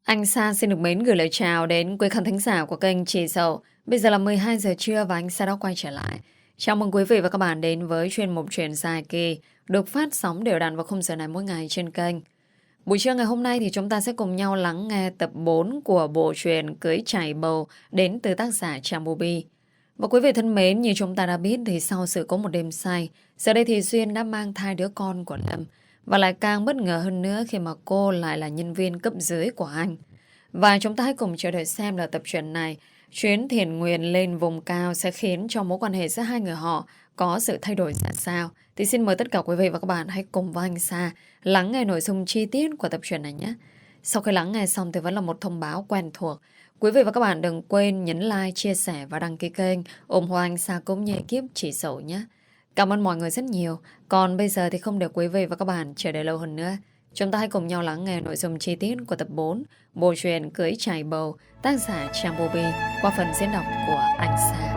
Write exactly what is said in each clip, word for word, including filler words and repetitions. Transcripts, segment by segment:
Anh Sa xin được mến gửi lời chào đến quý khán thính giả của kênh Chị Dậu. Bây giờ là mười hai giờ trưa và anh Sa đã quay trở lại. Chào mừng quý vị và các bạn đến với chuyên mục Chuyện dài kỳ được phát sóng đều đặn vào khung giờ này mỗi ngày trên kênh. Buổi trưa ngày hôm nay thì chúng ta sẽ cùng nhau lắng nghe tập bốn của bộ truyện Cưới Chảy Bầu đến từ tác giả Trà Mobi. Và quý vị thân mến, như chúng ta đã biết thì sau sự cố một đêm say, giờ đây thì Duyên đã mang thai đứa con của Lâm. Và lại càng bất ngờ hơn nữa khi mà cô lại là nhân viên cấp dưới của anh. Và chúng ta hãy cùng chờ đợi xem là tập truyện này, chuyến thiền nguyện lên vùng cao sẽ khiến cho mối quan hệ giữa hai người họ có sự thay đổi ra sao. Thì xin mời tất cả quý vị và các bạn hãy cùng với anh Sa lắng nghe nội dung chi tiết của tập truyện này nhé. Sau khi lắng nghe xong thì vẫn là một thông báo quen thuộc. Quý vị và các bạn đừng quên nhấn like, chia sẻ và đăng ký kênh ủng hộ anh Sa cũng như ekip Chị Dậu nhé. Cảm ơn mọi người rất nhiều. Còn bây giờ thì không để quý vị và các bạn chờ đợi lâu hơn nữa. Chúng ta hãy cùng nhau lắng nghe nội dung chi tiết của tập bốn bộ truyện Cưới Chảy Bầu tác giả Trang Bobby qua phần diễn đọc của anh Sa.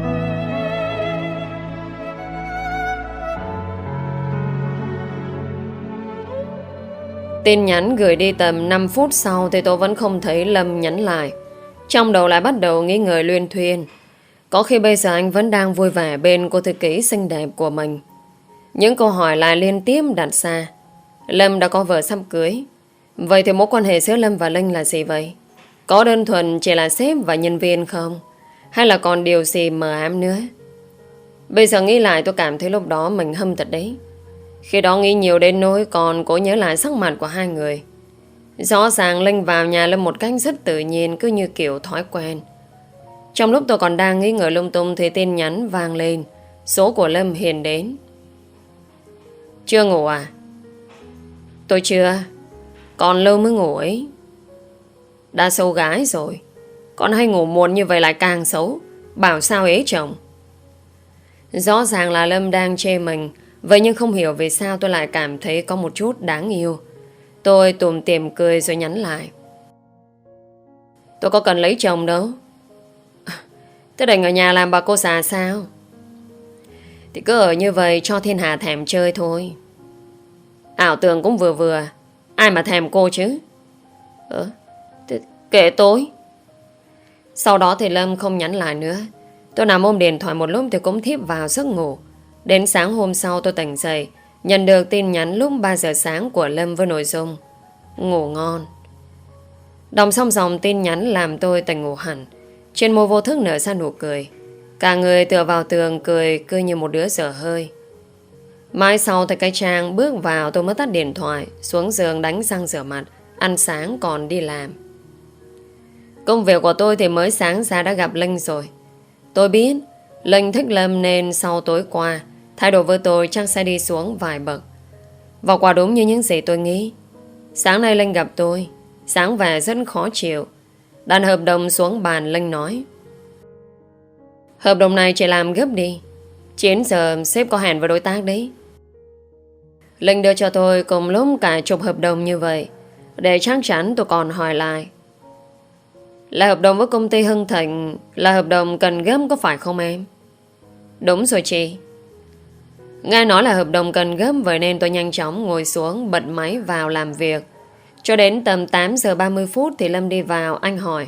Tin nhắn gửi đi tầm năm phút sau thì tôi vẫn không thấy Lâm nhắn lại. Trong đầu lại bắt đầu nghĩ ngợi luyên thuyên. Có khi bây giờ anh vẫn đang vui vẻ bên cô thư ký xinh đẹp của mình. Những câu hỏi lại liên tiếp đặt ra. Lâm đã có vợ sắp cưới. Vậy thì mối quan hệ giữa Lâm và Linh là gì vậy? Có đơn thuần chỉ là sếp và nhân viên không? Hay là còn điều gì mờ ám nữa? Bây giờ nghĩ lại tôi cảm thấy lúc đó mình hâm thật đấy. Khi đó nghĩ nhiều đến nỗi còn cố nhớ lại sắc mặt của hai người. Rõ ràng Linh vào nhà Lâm một cách rất tự nhiên, cứ như kiểu thói quen. Trong lúc tôi còn đang nghĩ ngợi lung tung thì tin nhắn vang lên. Số của Lâm hiện đến. Chưa ngủ à? Tôi chưa. Còn lâu mới ngủ ấy. Đã xấu gái rồi. Còn hay ngủ muộn như vậy lại càng xấu. Bảo sao ế chồng. Rõ ràng là Lâm đang chê mình. Vậy nhưng không hiểu vì sao tôi lại cảm thấy có một chút đáng yêu. Tôi tủm tỉm cười rồi nhắn lại. Tôi có cần lấy chồng đâu. Tôi đành ở nhà làm bà cô già sao? Thì cứ ở như vậy cho thiên hạ thèm chơi thôi. Ảo tưởng cũng vừa vừa. Ai mà thèm cô chứ? Ờ, kệ tôi. Sau đó thì Lâm không nhắn lại nữa. Tôi nằm ôm điện thoại một lúc thì cũng thiếp vào giấc ngủ. Đến sáng hôm sau tôi tỉnh dậy, nhận được tin nhắn lúc ba giờ sáng của Lâm với nội dung ngủ ngon. Đọc xong dòng tin nhắn làm tôi tỉnh ngủ hẳn. Trên môi vô thức nở ra nụ cười. Cả người tựa vào tường cười cứ như một đứa dở hơi. Mãi sau thấy cái Trang bước vào tôi mới tắt điện thoại, xuống giường đánh răng rửa mặt, ăn sáng còn đi làm. Công việc của tôi thì mới sáng ra đã gặp Linh rồi. Tôi biết Linh thích Lâm nên sau tối qua thái độ với tôi chắc sẽ đi xuống vài bậc. Và quả đúng như những gì tôi nghĩ. Sáng nay Linh gặp tôi, sáng vẻ rất khó chịu. Đặt hợp đồng xuống bàn, Linh nói: hợp đồng này chỉ làm gấp đi, chín giờ sếp có hẹn với đối tác đấy. Linh đưa cho tôi cùng lúc cả chục hợp đồng như vậy. Để chắc chắn tôi còn hỏi lại: là hợp đồng với công ty Hưng Thịnh, là hợp đồng cần gấp có phải không em? Đúng rồi chị. Nghe nói là hợp đồng cần gấp, vậy nên tôi nhanh chóng ngồi xuống bật máy vào làm việc. Cho đến tầm tám giờ ba mươi phút thì Lâm đi vào. Anh hỏi: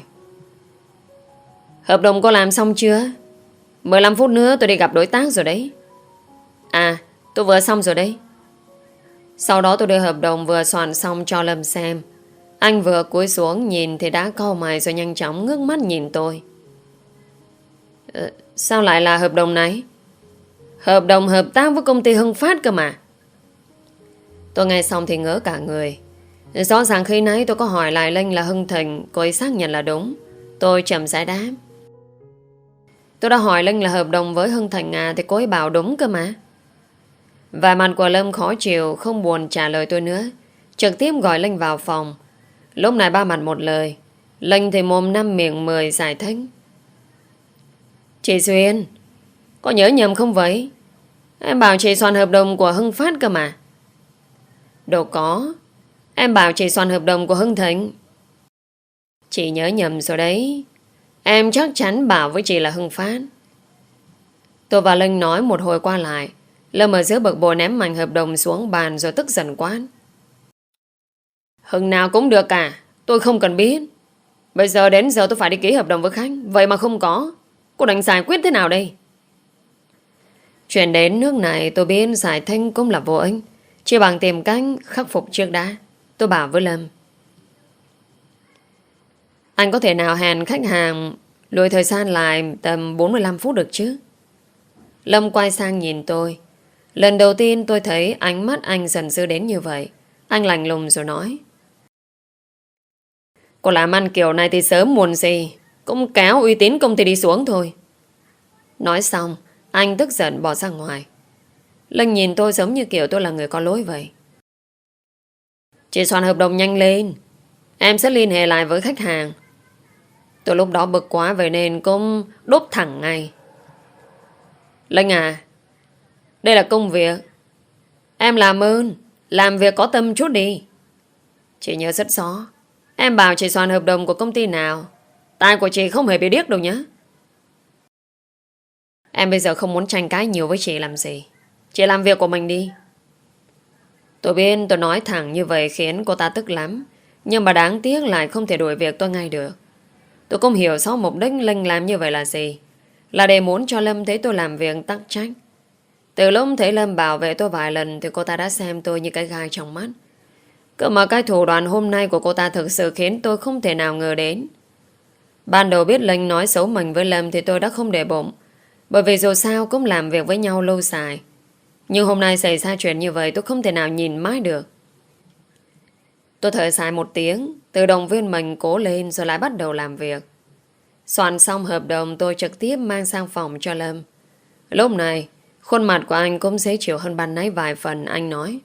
hợp đồng cô làm xong chưa? mười lăm phút nữa tôi đi gặp đối tác rồi đấy. À, tôi vừa xong rồi đấy. Sau đó tôi đưa hợp đồng vừa soạn xong cho Lâm xem. Anh vừa cúi xuống nhìn thì đã cau mày rồi nhanh chóng ngước mắt nhìn tôi. ờ, Sao lại là hợp đồng này? Hợp đồng hợp tác với công ty Hưng Phát cơ mà. Tôi nghe xong thì ngỡ cả người. Rõ ràng khi nãy tôi có hỏi lại Linh là Hưng Thịnh, cô ấy xác nhận là đúng. Tôi chậm rãi đáp: tôi đã hỏi Linh là hợp đồng với Hưng Thịnh à, thì cô ấy bảo đúng cơ mà. Và mặt của Lâm khó chịu, không buồn trả lời tôi nữa, trực tiếp gọi Linh vào phòng. Lúc này ba mặt một lời. Linh thì mồm năm miệng mười giải thích: chị Duyên, có nhớ nhầm không vậy? Em bảo chị soạn hợp đồng của Hưng Phát cơ mà. Đâu có, em bảo chị soạn hợp đồng của Hưng Thịnh. Chị nhớ nhầm rồi đấy. Em chắc chắn bảo với chị là Hưng Phát. Tôi và Linh nói một hồi qua lại. Lâm ở giữa bực bội ném mảnh hợp đồng xuống bàn rồi tức giận quát: Hưng nào cũng được cả, Tôi không cần biết. Bây giờ đến giờ tôi phải đi ký hợp đồng với khách, vậy mà không có. Cô định giải quyết thế nào đây? Chuyện đến nước này tôi biết giải thích cũng là vô ích, chỉ bằng tìm cách khắc phục trước đã. Tôi bảo với Lâm, anh có thể nào hẹn khách hàng lùi thời gian lại tầm bốn mươi lăm phút được chứ? Lâm quay sang nhìn tôi. Lần đầu tiên tôi thấy ánh mắt anh giận dữ đến như vậy. Anh lạnh lùng rồi nói, cô làm ăn kiểu này thì sớm muộn gì cũng kéo uy tín công ty đi xuống thôi. Nói xong, anh tức giận bỏ ra ngoài. Linh nhìn tôi giống như kiểu tôi là người có lỗi vậy. Chị soạn hợp đồng nhanh lên, em sẽ liên hệ lại với khách hàng. Tôi lúc đó bực quá vậy nên cũng đốt thẳng ngay. Linh à, đây là công việc, em làm ơn làm việc có tâm chút đi. Chị nhớ rất rõ, em bảo chị soạn hợp đồng của công ty nào, tai của chị không hề bị điếc đâu nhé. Em bây giờ không muốn tranh cãi nhiều với chị làm gì. Chị làm việc của mình đi. Tôi biết tôi nói thẳng như vậy khiến cô ta tức lắm, nhưng mà đáng tiếc lại không thể đuổi việc tôi ngay được. Tôi không hiểu rõ mục đích Linh làm như vậy là gì. Là để muốn cho Lâm thấy tôi làm việc tắc trách. Từ lúc thấy Lâm bảo vệ tôi vài lần thì cô ta đã xem tôi như cái gai trong mắt. Cơ mà cái thủ đoạn hôm nay của cô ta thực sự khiến tôi không thể nào ngờ đến. Ban đầu biết Linh nói xấu mình với Lâm thì tôi đã không để bụng, bởi vì dù sao cũng làm việc với nhau lâu dài. Nhưng hôm nay xảy ra chuyện như vậy tôi không thể nào nhìn mãi được. Tôi thở dài một tiếng, tự động viên mình cố lên rồi lại bắt đầu làm việc. Soạn xong hợp đồng tôi trực tiếp mang sang phòng cho Lâm. Lúc này, khuôn mặt của anh cũng dễ chịu hơn ban nãy vài phần. Anh nói,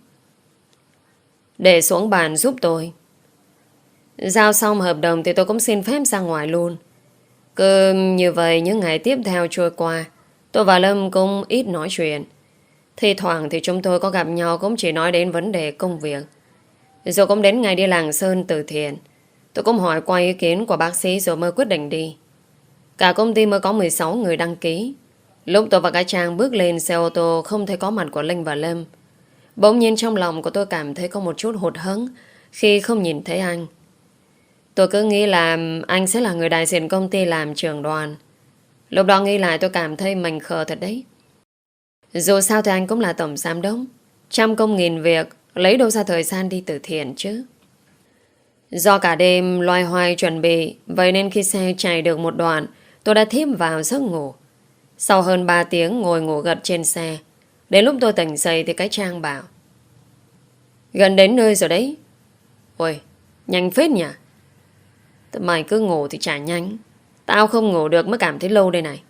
để xuống bàn giúp tôi. Giao xong hợp đồng thì tôi cũng xin phép ra ngoài luôn. Cứ như vậy những ngày tiếp theo trôi qua, tôi và Lâm cũng ít nói chuyện. Thì thoảng thì chúng tôi có gặp nhau cũng chỉ nói đến vấn đề công việc. Rồi cũng đến ngày đi làng sơn từ thiện, tôi cũng hỏi qua ý kiến của bác sĩ rồi mới quyết định đi. Cả công ty mới có mười sáu người đăng ký. Lúc tôi và cái Trang bước lên xe ô tô không thấy có mặt của Linh và Lâm. Bỗng nhiên trong lòng của tôi cảm thấy có một chút hụt hẫng khi không nhìn thấy anh. Tôi cứ nghĩ là anh sẽ là người đại diện công ty làm trưởng đoàn. Lúc đó nghĩ lại tôi cảm thấy mình khờ thật đấy. Dù sao thì anh cũng là tổng giám đốc, trăm công nghìn việc, lấy đâu ra thời gian đi từ thiện chứ. Do cả đêm loay hoay chuẩn bị, vậy nên khi xe chạy được một đoạn, tôi đã thiếp vào giấc ngủ. Sau hơn ba tiếng ngồi ngủ gật trên xe, đến lúc tôi tỉnh dậy thì cái Trang bảo, gần đến nơi rồi đấy. Ôi, nhanh phết nhỉ. Mày cứ ngủ thì chả nhanh, tao không ngủ được mới cảm thấy lâu đây này.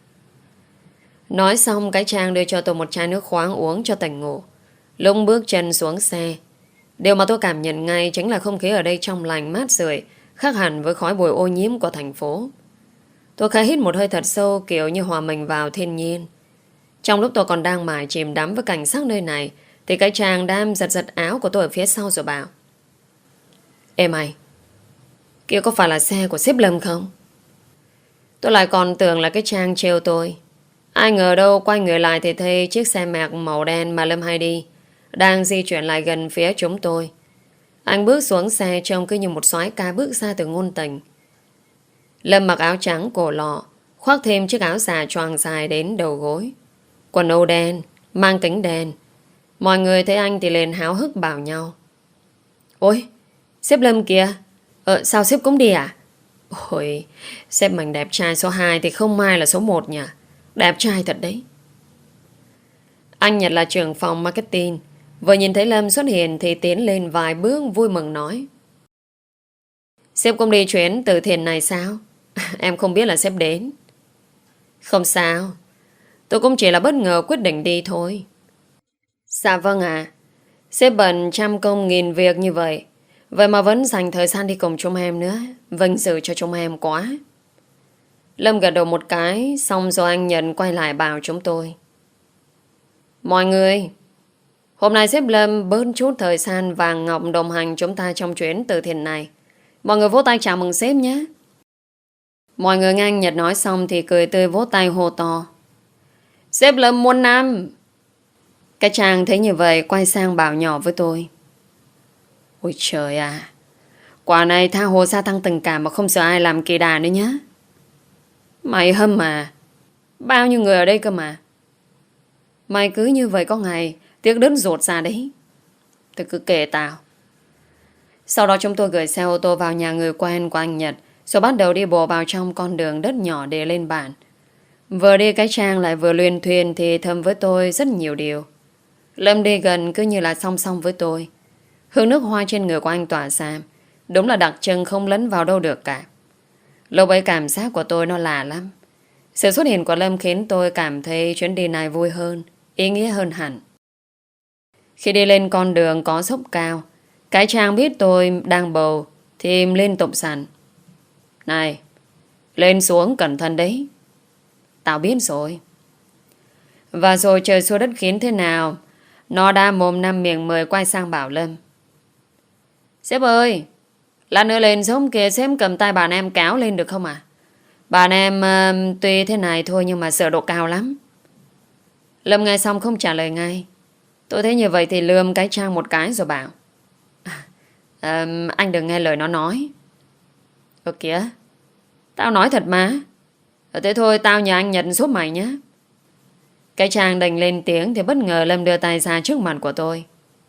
Nói xong cái Trang đưa cho tôi một chai nước khoáng uống cho tỉnh ngủ. Lúc bước chân xuống xe, điều mà tôi cảm nhận ngay chính là không khí ở đây trong lành mát rượi, khác hẳn với khói bụi ô nhiễm của thành phố. Tôi khẽ hít một hơi thật sâu kiểu như hòa mình vào thiên nhiên. Trong lúc tôi còn đang mải chìm đắm với cảnh sắc nơi này thì cái Trang đang giật giật áo của tôi ở phía sau rồi bảo, ê mày, kia có phải là xe của sếp Lâm không? Tôi lại còn tưởng là cái Trang trêu tôi. Ai ngờ đâu quay người lại thì thấy chiếc xe Merc màu đen mà Lâm hay đi đang di chuyển lại gần phía chúng tôi. Anh bước xuống xe trông cứ như một soái ca bước ra từ ngôn tình. Lâm mặc áo trắng cổ lọ, khoác thêm chiếc áo xà choàng dài đến đầu gối, quần âu đen, mang kính đen. Mọi người thấy anh thì liền háo hức bảo nhau, ôi, sếp Lâm kìa. Ờ, sao sếp cũng đi à? Ôi, sếp mình đẹp trai số hai thì không mai là số một nhỉ. Đẹp trai thật đấy. Anh Nhật là trưởng phòng marketing, vừa nhìn thấy Lâm xuất hiện thì tiến lên vài bước vui mừng nói, sếp cũng đi chuyến từ thiện này sao? Em không biết là sếp đến. Không sao, tôi cũng chỉ là bất ngờ quyết định đi thôi. Dạ vâng ạ. Sếp bận trăm công nghìn việc như vậy, vậy mà vẫn dành thời gian đi cùng chúng em nữa. Vinh dự cho chúng em quá. Lâm gật đầu một cái, xong rồi anh Nhật quay lại bảo chúng tôi, mọi người, hôm nay sếp Lâm bớt chút thời gian vàng ngọc đồng hành chúng ta trong chuyến từ thiện này. Mọi người vỗ tay chào mừng sếp nhé. Mọi người nghe anh Nhật nói xong thì cười tươi vỗ tay hô to, sếp Lâm muôn năm. Cái Trang thấy như vậy quay sang bảo nhỏ với tôi, ôi trời à, Quả này tha hồ sa tăng tình cảm mà không sợ ai làm kỳ đà nữa nhá. Mày hâm mà. Bao nhiêu người ở đây cơ mà. Mày cứ như vậy có ngày tiếc đứt ruột ra đấy. Tôi cứ kể tao. Sau đó chúng tôi gửi xe ô tô vào nhà người quen của anh Nhật, rồi bắt đầu đi bộ vào trong con đường đất nhỏ để lên bản. Vừa đi cái trang lại vừa luyên thuyên thì thầm với tôi rất nhiều điều. Lâm đi gần cứ như là song song với tôi. Hương nước hoa trên người của anh tỏa ra, đúng là đặc trưng không lấn vào đâu được cả. Lúc ấy cảm giác của tôi nó lạ lắm. Sự xuất hiện của Lâm khiến tôi cảm thấy chuyến đi này vui hơn, ý nghĩa hơn hẳn. Khi đi lên con đường có dốc cao, cái Trang biết tôi đang bầu thì liên tục sẵn. Này, lên xuống cẩn thận đấy. Tao biết rồi. Và rồi trời xua đất khiến thế nào, nó đã mồm năm miệng mười quay sang bảo Lâm. Sếp ơi, lát nữa lên xuống kìa, sếp cầm tay bạn em cáo lên được không à? Bạn em uh, tuy thế này thôi nhưng mà sợ độ cao lắm. Lâm nghe xong không trả lời ngay. Tôi thấy như vậy thì lườm cái Trang một cái rồi bảo. À, anh đừng nghe lời nó nói. Ơ kìa, tao nói thật mà. Thế thôi tao nhờ anh Nhật giúp mày nhé. Cái Trang đành lên tiếng thì bất ngờ Lâm đưa tay ra trước mặt của tôi.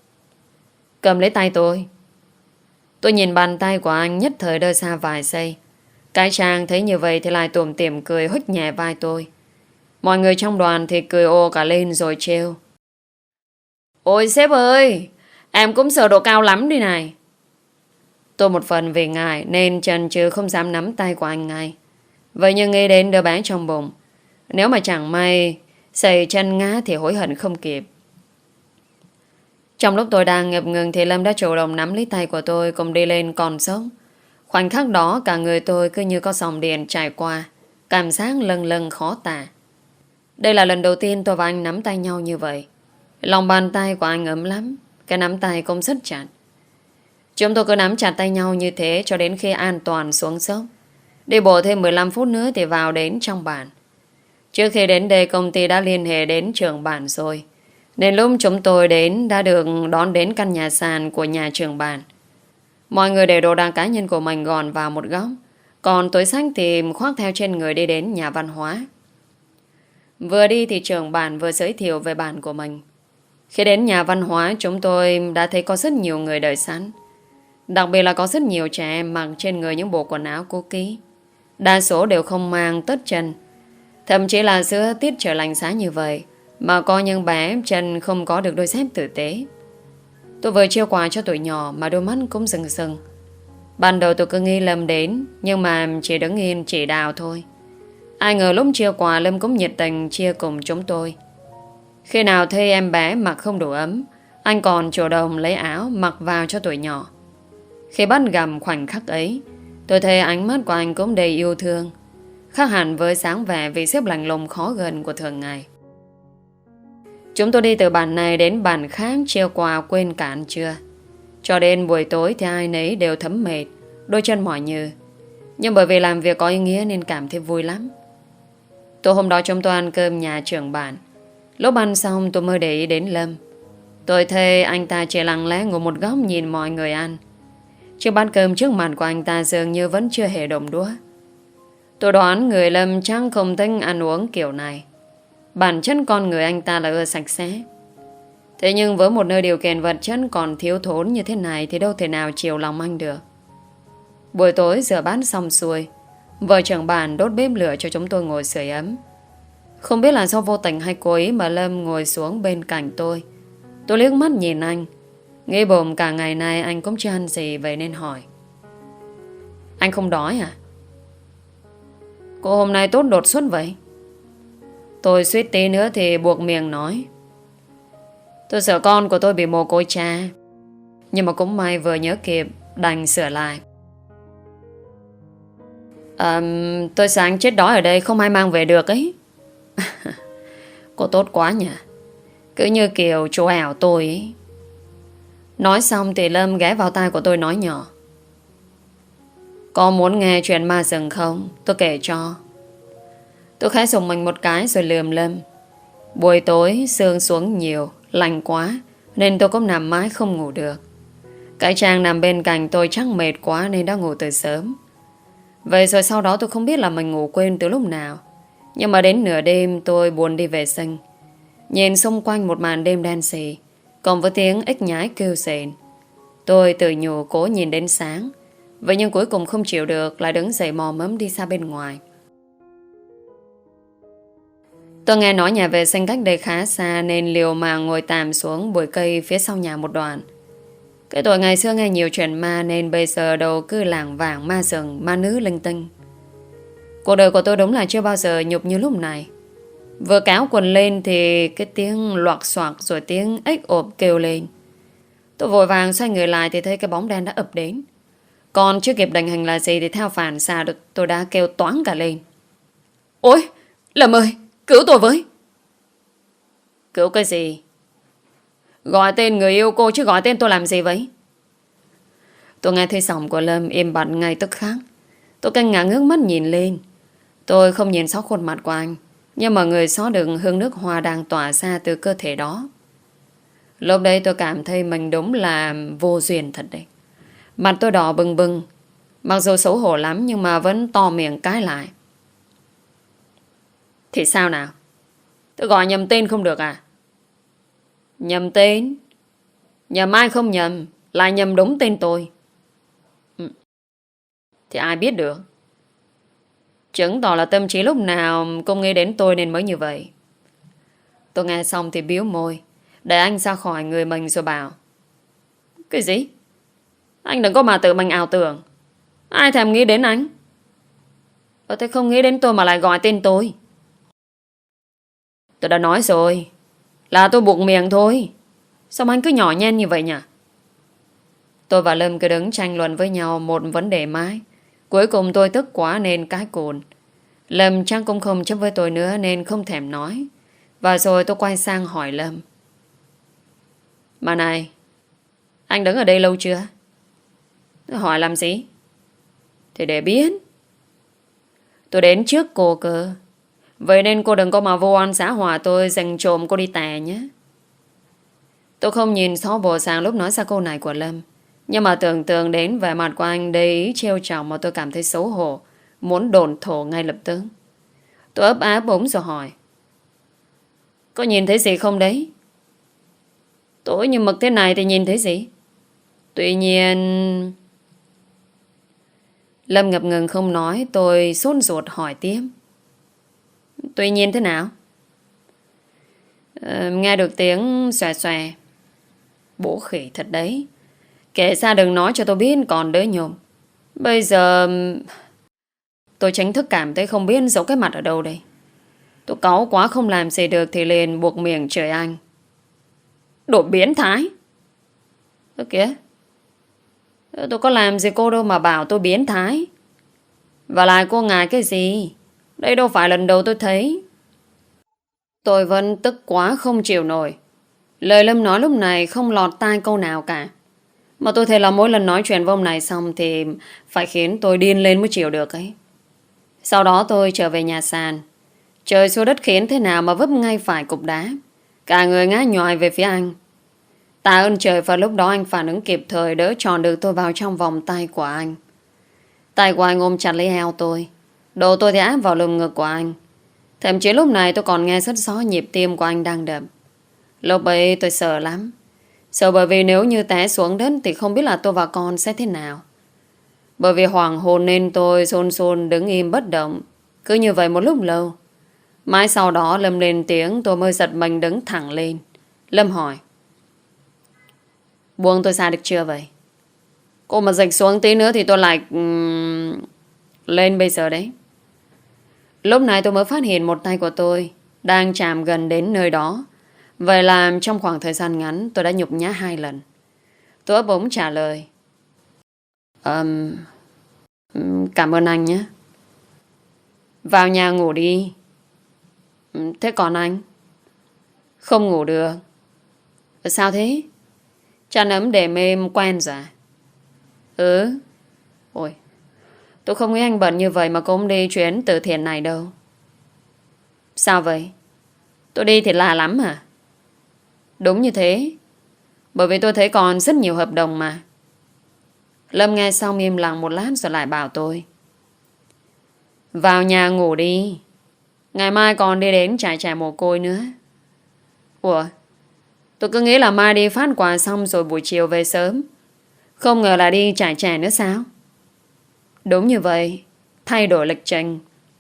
Cầm lấy tay tôi. Tôi nhìn bàn tay của anh nhất thời đơ xa vài giây. Cái Trang thấy như vậy thì lại tủm tỉm cười huých nhẹ vai tôi. Mọi người trong đoàn thì cười ồ cả lên rồi trêu. Ôi sếp ơi, em cũng sợ độ cao lắm đi này. Tôi một phần vì ngại nên chần chừ không dám nắm tay của anh ngay. Vậy nhưng nghĩ đến đứa bé trong bụng, nếu mà chẳng may xảy chân ngã thì hối hận không kịp. Trong lúc tôi đang ngập ngừng thì Lâm đã chủ động nắm lấy tay của tôi cùng đi lên con sông. Khoảnh khắc đó cả người tôi cứ như có dòng điện trải qua, cảm giác lâng lâng khó tả. Đây là lần đầu tiên tôi và anh nắm tay nhau như vậy. Lòng bàn tay của anh ấm lắm, cái nắm tay cũng rất chặt. Chúng tôi cứ nắm chặt tay nhau như thế cho đến khi an toàn xuống sông. Đi bộ thêm mười lăm phút nữa thì vào đến trong bản. Trước khi đến đây công ty đã liên hệ đến trưởng bản rồi, nên lúc chúng tôi đến đã được đón đến căn nhà sàn của nhà trưởng bản. Mọi người để đồ đạc cá nhân của mình gọn vào một góc, còn túi xách thì khoác theo trên người đi đến nhà văn hóa. Vừa đi thì trưởng bản vừa giới thiệu về bản của mình. Khi đến nhà văn hóa chúng tôi đã thấy có rất nhiều người đợi sẵn. Đặc biệt là có rất nhiều trẻ em mặc trên người những bộ quần áo cũ kỹ. Đa số đều không mang tất chân. Thậm chí là giữa tiết trời lạnh giá như vậy mà có những bé chân không có được đôi dép tử tế. Tôi vừa chia quà cho tụi nhỏ mà đôi mắt cũng rừng rừng. Ban đầu tôi cứ nghĩ Lâm đến, nhưng mà chỉ đứng yên chỉ đào thôi. Ai ngờ lúc chia quà Lâm cũng nhiệt tình chia cùng chúng tôi. Khi nào thấy em bé mặc không đủ ấm, anh còn chủ động lấy áo mặc vào cho tụi nhỏ. Khi bắt gặp khoảnh khắc ấy, tôi thấy ánh mắt của anh cũng đầy yêu thương, khác hẳn với sáng vẻ vì xếp lạnh lùng khó gần của thường ngày. Chúng tôi đi từ bản này đến bản khác chia quà quên cả ăn trưa. Cho đến buổi tối thì ai nấy đều thấm mệt, đôi chân mỏi nhừ. Nhưng bởi vì làm việc có ý nghĩa nên cảm thấy vui lắm. Tối hôm đó chúng tôi ăn cơm nhà trưởng bản. Lúc ăn xong tôi mới để ý đến Lâm. Tôi thấy anh ta chỉ lặng lẽ ngồi một góc nhìn mọi người ăn. Chiếc bát cơm trước mặt của anh ta dường như vẫn chưa hề động đũa. Tôi đoán người Lâm chắc không thích ăn uống kiểu này. Bản chất con người anh ta là ưa sạch sẽ. Thế nhưng với một nơi điều kiện vật chất còn thiếu thốn như thế này thì đâu thể nào chiều lòng anh được. Buổi tối rửa bát xong xuôi, vợ trưởng bản đốt bếp lửa cho chúng tôi ngồi sưởi ấm. Không biết là do vô tình hay cố ý mà Lâm ngồi xuống bên cạnh tôi. Tôi liếc mắt nhìn anh, nghĩ bụng cả ngày nay anh cũng chưa ăn gì, vậy nên hỏi. Anh không đói à? Cô hôm nay tốt đột xuất vậy? Tôi suýt tí nữa thì buộc miệng nói. Tôi sợ con của tôi bị mồ côi cha, nhưng mà cũng may vừa nhớ kịp, đành sửa lại. à, Tôi sáng chết đói ở đây, không ai mang về được ấy. Cô tốt quá nhỉ, cứ như kiểu chú ảo tôi ấy. Nói xong thì Lâm ghé vào tai của tôi nói nhỏ. Có muốn nghe chuyện ma rừng không? Tôi kể cho. Tôi khẽ dùng mình một cái rồi lườm Lâm. Buổi tối sương xuống nhiều, lạnh quá, nên tôi cũng nằm mãi không ngủ được. Cái Trang nằm bên cạnh tôi chắc mệt quá nên đã ngủ từ sớm. Vậy rồi sau đó tôi không biết là mình ngủ quên từ lúc nào. Nhưng mà đến nửa đêm tôi buồn đi vệ sinh. Nhìn xung quanh một màn đêm đen xì, cộng với tiếng ếch nhái kêu sền. Tôi tự nhủ cố nhìn đến sáng. Vậy nhưng cuối cùng không chịu được, lại đứng dậy mò mẫm đi ra bên ngoài. Tôi nghe nói nhà vệ sinh cách đây khá xa nên liều mạng ngồi tạm xuống bụi cây phía sau nhà một đoạn. Cái tuổi ngày xưa nghe nhiều chuyện ma nên bây giờ đầu cứ lảng vảng ma rừng, ma nữ linh tinh. Cuộc đời của tôi đúng là chưa bao giờ nhục như lúc này. Vừa cáo quần lên thì cái tiếng loạc xoạc rồi tiếng ếch ộp kêu lên. Tôi vội vàng xoay người lại thì thấy cái bóng đen đã ập đến. Còn chưa kịp định hình là gì thì theo phản xạ được tôi đã kêu toáng cả lên. Ôi, Lâm ơi, cứu tôi với. Cứu cái gì? Gọi tên người yêu cô chứ gọi tên tôi làm gì vậy? Tôi nghe thấy giọng của Lâm im bặt ngay tức khắc. Tôi kinh ngạc ngước mắt nhìn lên. Tôi không nhìn rõ khuôn mặt của anh, nhưng mà người xó được hương nước hoa đang tỏa ra từ cơ thể đó. Lúc đấy tôi cảm thấy mình đúng là vô duyên thật đấy. Mặt tôi đỏ bừng bừng. Mặc dù xấu hổ lắm nhưng mà vẫn to miệng cãi lại. Thì sao nào? Tôi gọi nhầm tên không được à? Nhầm tên? Nhầm ai không nhầm, lại nhầm đúng tên tôi. Ừ. Thì ai biết được. Chứng tỏ là tâm trí lúc nào cũng nghĩ đến tôi nên mới như vậy. Tôi nghe xong thì biếu môi, để anh ra khỏi người mình rồi bảo. Cái gì? Anh đừng có mà tự mình ảo tưởng. Ai thèm nghĩ đến anh? Ờ thế không nghĩ đến tôi mà lại gọi tên tôi. Tôi đã nói rồi, là tôi buộc miệng thôi. Sao anh cứ nhỏ nhen như vậy nhỉ? Tôi và Lâm cứ đứng tranh luận với nhau một vấn đề mãi. Cuối cùng tôi tức quá nên cãi cồn. Lâm chắc cũng không chấp với tôi nữa nên không thèm nói. Và rồi tôi quay sang hỏi Lâm. Mà này, anh đứng ở đây lâu chưa? Tôi hỏi làm gì? Thì để biết. Tôi đến trước cô cơ. Vậy nên cô đừng có mà vô oan xã hòa tôi dành trộm cô đi tè nhé. Tôi không nhìn rõ bộ dạng lúc nói ra câu này của Lâm. Nhưng mà tưởng tượng đến vẻ mặt của anh đầy ý trêu chọc mà tôi cảm thấy xấu hổ, muốn đồn thổ ngay lập tức. Tôi ấp áp bỗng rồi hỏi. Có nhìn thấy gì không đấy? Tối như mực thế này thì nhìn thấy gì? Tuy nhiên... Lâm ngập ngừng không nói. Tôi sốt ruột hỏi tiếp. Tuy nhiên thế nào? À, nghe được tiếng xòe xòe. Bố khỉ thật đấy. Kể ra đừng nói cho tôi biết còn đỡ nhồm. Bây giờ tôi chính thức cảm thấy không biết giấu cái mặt ở đâu đây. Tôi cáu quá không làm gì được thì liền buộc miệng chửi anh. Đồ biến thái. Ơ kìa, tôi có làm gì cô đâu mà bảo tôi biến thái. Và lại cô ngại cái gì? Đây đâu phải lần đầu tôi thấy. Tôi vẫn tức quá không chịu nổi. Lời Lâm nói lúc này không lọt tai câu nào cả. Mà tôi thấy là mỗi lần nói chuyện với ông này xong thì phải khiến tôi điên lên mới chịu được ấy. Sau đó tôi trở về nhà sàn. Trời xuống đất khiến thế nào mà vấp ngay phải cục đá. Cả người ngã nhòi về phía anh. Tạ ơn trời và lúc đó anh phản ứng kịp thời đỡ tròn được tôi vào trong vòng tay của anh. Tay của anh ôm chặt lấy eo tôi. Đầu tôi thì áp vào lồng ngực của anh. Thậm chí lúc này tôi còn nghe rất rõ nhịp tim của anh đang đập. Lúc ấy tôi sợ lắm. Sợ bởi vì nếu như té xuống đất thì không biết là tôi và con sẽ thế nào. Bởi vì hoảng hồn nên tôi xôn xôn đứng im bất động. Cứ như vậy một lúc lâu. Mãi sau đó Lâm lên tiếng tôi mới giật mình đứng thẳng lên. Lâm hỏi. Buông tôi ra được chưa vậy? Cô mà dịch xuống tí nữa thì tôi lại um, lên bây giờ đấy. Lúc này tôi mới phát hiện một tay của tôi đang chạm gần đến nơi đó. Vậy là trong khoảng thời gian ngắn tôi đã nhục nhã hai lần. Tôi ấp úng trả lời. um, Cảm ơn anh nhé. Vào nhà ngủ đi. Thế còn anh? Không ngủ được. Sao thế? Chăn ấm để mềm quen rồi à? Ừ. Ôi, tôi không nghĩ anh bận như vậy mà cũng đi chuyến từ thiện này đâu. Sao vậy? Tôi đi thì lạ lắm à? Đúng như thế. Bởi vì tôi thấy còn rất nhiều hợp đồng mà. Lâm nghe xong im lặng một lát rồi lại bảo tôi: vào nhà ngủ đi, ngày mai còn đi đến trại trẻ mồ côi nữa. Ủa, tôi cứ nghĩ là mai đi phát quà xong rồi buổi chiều về sớm, không ngờ là đi trại trẻ nữa sao? Đúng như vậy, thay đổi lịch trình.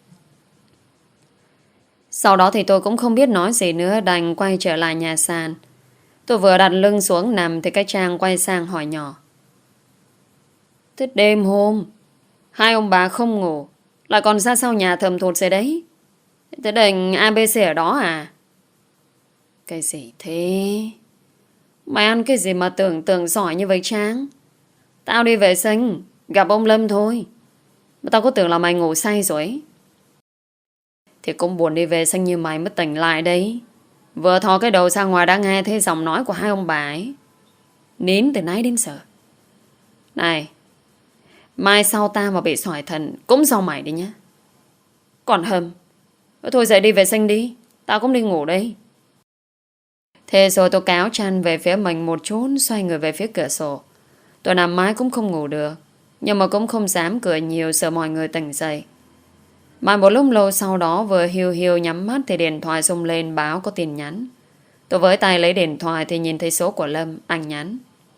Sau đó thì tôi cũng không biết nói gì nữa, đành quay trở lại nhà sàn. Tôi vừa đặt lưng xuống nằm thì cái Trang quay sang hỏi nhỏ: thế đêm hôm hai ông bà không ngủ, lại còn ra sau nhà thầm thụt rồi đấy. Thế đành a bê xê ở đó à? Cái gì thế? Mày ăn cái gì mà tưởng tượng giỏi như vậy Trang? Tao đi vệ sinh gặp ông Lâm thôi, mà tao có tưởng là mày ngủ say rồi ấy. Thì cũng buồn đi vệ sinh như mày mới tỉnh lại đấy. Vừa thò cái đầu ra ngoài đã nghe thấy giọng nói của hai ông bà ấy, nín từ nãy đến giờ. Này, mai sau ta mà bị sỏi thần cũng do mày đi nhá. Còn hầm, thôi dậy đi vệ sinh đi, tao cũng đi ngủ đây. Thế rồi tôi cáo chăn về phía mình một chút, xoay người về phía cửa sổ. Tôi nằm mãi cũng không ngủ được, nhưng mà cũng không dám cười nhiều, sợ mọi người tỉnh dậy. Mà một lúc lâu sau đó vừa hiu hiu nhắm mắt thì điện thoại rung lên báo có tin nhắn. Tôi với tay lấy điện thoại thì nhìn thấy số của Lâm. Anh nhắn: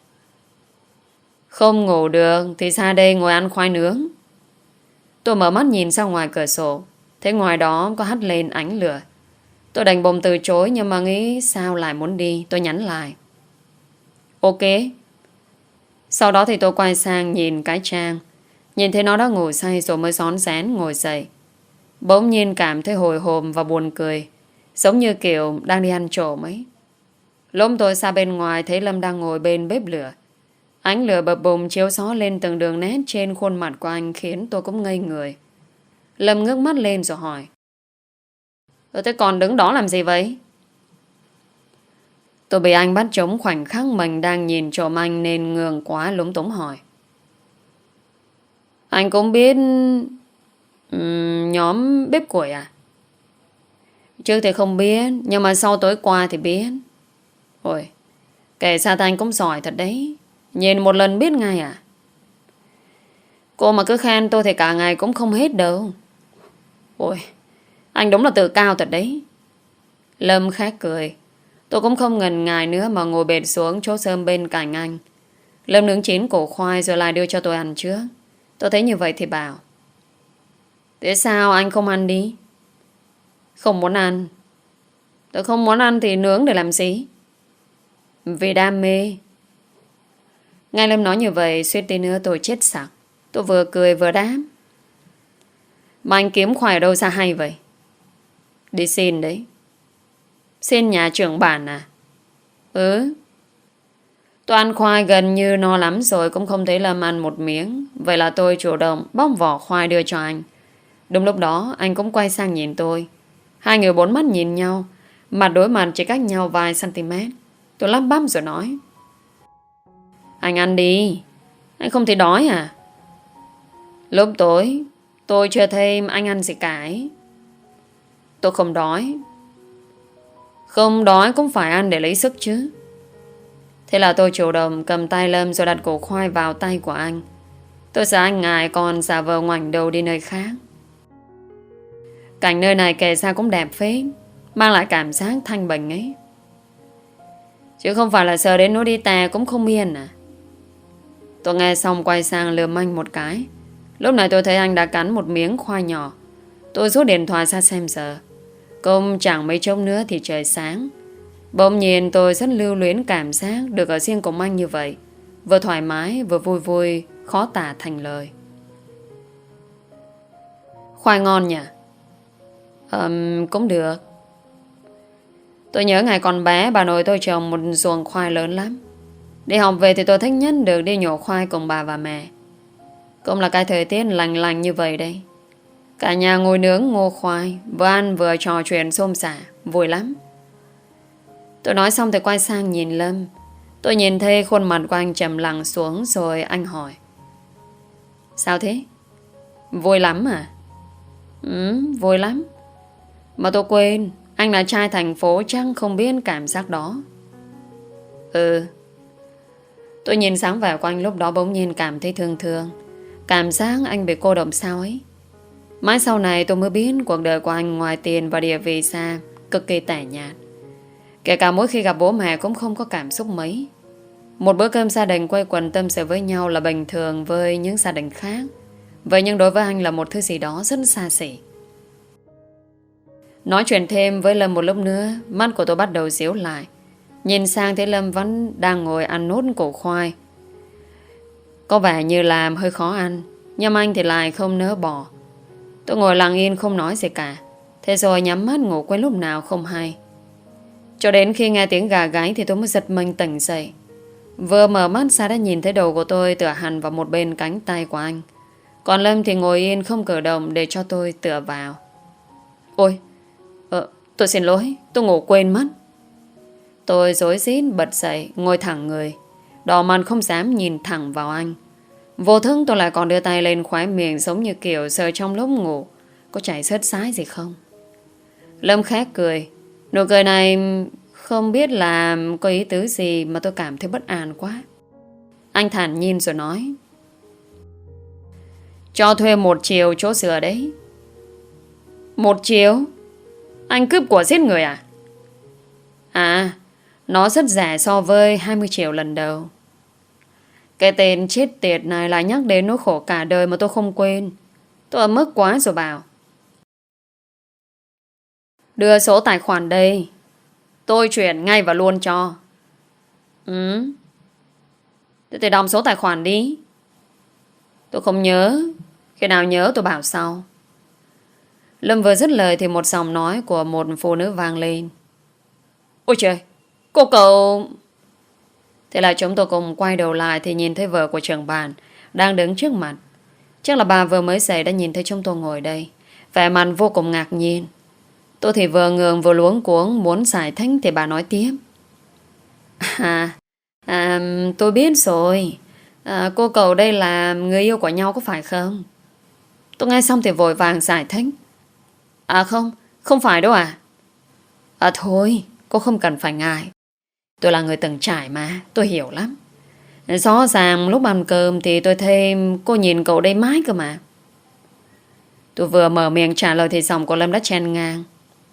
không ngủ được thì ra đây ngồi ăn khoai nướng. Tôi mở mắt nhìn ra ngoài cửa sổ, thấy ngoài đó có hắt lên ánh lửa. Tôi đành bồm từ chối, nhưng mà nghĩ sao lại muốn đi. Tôi nhắn lại: ok. Sau đó thì tôi quay sang nhìn cái Trang, nhìn thấy nó đã ngủ say rồi mới rón rén ngồi dậy. Bỗng nhiên cảm thấy hồi hộp và buồn cười, giống như kiểu đang đi ăn trộm ấy. Lúc tôi xa bên ngoài thấy Lâm đang ngồi bên bếp lửa. Ánh lửa bập bùng chiếu xó lên từng đường nét trên khuôn mặt của anh khiến tôi cũng ngây người. Lâm ngước mắt lên rồi hỏi: ừ, thế còn đứng đó làm gì vậy? Tôi bị anh bắt trống khoảnh khắc mình đang nhìn trộm anh nên ngường quá lúng túng hỏi: anh cũng biết um, nhóm bếp củi à? Trước thì không biết, nhưng mà sau tối qua thì biết. Ôi, kể sao anh cũng giỏi thật đấy, nhìn một lần biết ngay à? Cô mà cứ khen tôi thì cả ngày cũng không hết đâu. Ôi, anh đúng là tự cao thật đấy. Lâm khát cười. Tôi cũng không ngần ngại nữa mà ngồi bệt xuống chỗ sơm bên cạnh anh. Lâm nướng chín củ khoai rồi lại đưa cho tôi ăn trước. Tôi thấy như vậy thì bảo: thế sao anh không ăn đi? Không muốn ăn. Tôi không muốn ăn thì nướng để làm gì? Vì đam mê. Nghe Lâm nói như vậy suýt tí nữa tôi chết sặc. Tôi vừa cười vừa đáp: mà anh kiếm khoai ở đâu ra hay vậy? Đi xin đấy. Xin nhà trưởng bản à? Ừ. Tôi ăn khoai gần như no lắm rồi cũng không thấy Lâm ăn một miếng. Vậy là tôi chủ động bóc vỏ khoai đưa cho anh. Đúng lúc đó anh cũng quay sang nhìn tôi. Hai người bốn mắt nhìn nhau, mặt đối mặt chỉ cách nhau vài cm. Tôi lắp bắp rồi nói: anh ăn đi, anh không thấy đói à? Lúc tối tôi chưa thấy anh ăn gì cả ấy. Tôi không đói. Không đói cũng phải ăn để lấy sức chứ. Thế là tôi chủ động cầm tay Lâm rồi đặt củ khoai vào tay của anh. Tôi sợ anh ngại còn giả vờ ngoảnh đầu đi nơi khác. Cảnh nơi này kể ra cũng đẹp phết, mang lại cảm giác thanh bình ấy. Chứ không phải là sợ đến nỗi đi tè cũng không yên à? Tôi nghe xong quay sang lườm anh một cái. Lúc này tôi thấy anh đã cắn một miếng khoai nhỏ. Tôi rút điện thoại ra xem giờ. Cũng chẳng mấy chốc nữa thì trời sáng. Bỗng nhiên tôi rất lưu luyến cảm giác được ở riêng cùng anh như vậy. Vừa thoải mái vừa vui vui, khó tả thành lời. Khoai ngon nhỉ? Ừm, cũng được. Tôi nhớ ngày còn bé bà nội tôi trồng một ruộng khoai lớn lắm. Đi học về thì tôi thích nhất được đi nhổ khoai cùng bà và mẹ. Cũng là cái thời tiết lành lành như vậy đây. Cả nhà ngồi nướng ngô khoai, vừa ăn vừa trò chuyện xôm xả, vui lắm. Tôi nói xong thì quay sang nhìn Lâm. Tôi nhìn thấy khuôn mặt của anh trầm lặng xuống rồi anh hỏi: sao thế? Vui lắm à? Ừ, vui lắm. Mà tôi quên, anh là trai thành phố chắc không biết cảm giác đó. Ừ. Tôi nhìn sáng vẻ của anh lúc đó bỗng nhiên cảm thấy thương thương. Cảm giác anh bị cô độc sao ấy. Mãi sau này tôi mới biết cuộc đời của anh ngoài tiền và địa vị xa, cực kỳ tẻ nhạt. Kể cả mỗi khi gặp bố mẹ cũng không có cảm xúc mấy. Một bữa cơm gia đình quây quần tâm sự với nhau là bình thường với những gia đình khác. Vậy nhưng đối với anh là một thứ gì đó rất xa xỉ. Nói chuyện thêm với Lâm một lúc nữa, mắt của tôi bắt đầu díu lại. Nhìn sang thấy Lâm vẫn đang ngồi ăn nốt củ khoai. Có vẻ như làm hơi khó ăn, nhưng anh thì lại không nỡ bỏ. Tôi ngồi lặng yên không nói gì cả. Thế rồi nhắm mắt ngủ quên lúc nào không hay. Cho đến khi nghe tiếng gà gáy thì tôi mới giật mình tỉnh dậy. Vừa mở mắt ra đã nhìn thấy đầu của tôi tựa hẳn vào một bên cánh tay của anh. Còn Lâm thì ngồi yên không cử động để cho tôi tựa vào. Ôi, ờ, tôi xin lỗi, tôi ngủ quên mất. Tôi rối rít bật dậy, ngồi thẳng người, đỏ mặt không dám nhìn thẳng vào anh. Vô thức tôi lại còn đưa tay lên khóe miệng, giống như kiểu sờ trong lúc ngủ có chảy sớt sái gì không. Lâm khẽ cười. Nụ cười này không biết là có ý tứ gì mà tôi cảm thấy bất an quá. Anh thản nhiên rồi nói: cho thuê một triệu chỗ sửa đấy. Một triệu? Anh cướp của giết người à? À, nó rất rẻ so với hai mươi triệu lần đầu. Cái tên chết tiệt này lại nhắc đến nỗi khổ cả đời mà tôi không quên. Tôi ở mức quá rồi bảo. Đưa số tài khoản đây, tôi chuyển ngay và luôn cho. Ừ. Thế thì đọc số tài khoản đi. Tôi không nhớ. Khi nào nhớ tôi bảo sau. Lâm vừa dứt lời thì một giọng nói của một phụ nữ vang lên. Ôi trời, cô cậu... Thế là chúng tôi cùng quay đầu lại thì nhìn thấy vợ của trưởng bàn đang đứng trước mặt. Chắc là bà vừa mới dậy đã nhìn thấy chúng tôi ngồi đây, vẻ mặt vô cùng ngạc nhiên. Tôi thì vừa ngường vừa luống cuống muốn giải thích thì bà nói tiếp. À, à tôi biết rồi. À, cô cậu đây là người yêu của nhau có phải không? Tôi nghe xong thì vội vàng giải thích. À không, không phải đâu à. À thôi, cô không cần phải ngại. Tôi là người từng trải mà, tôi hiểu lắm. Rõ ràng lúc ăn cơm thì tôi thấy cô nhìn cậu đây mãi cơ mà. Tôi vừa mở miệng trả lời thì giọng của Lâm đã chen ngang.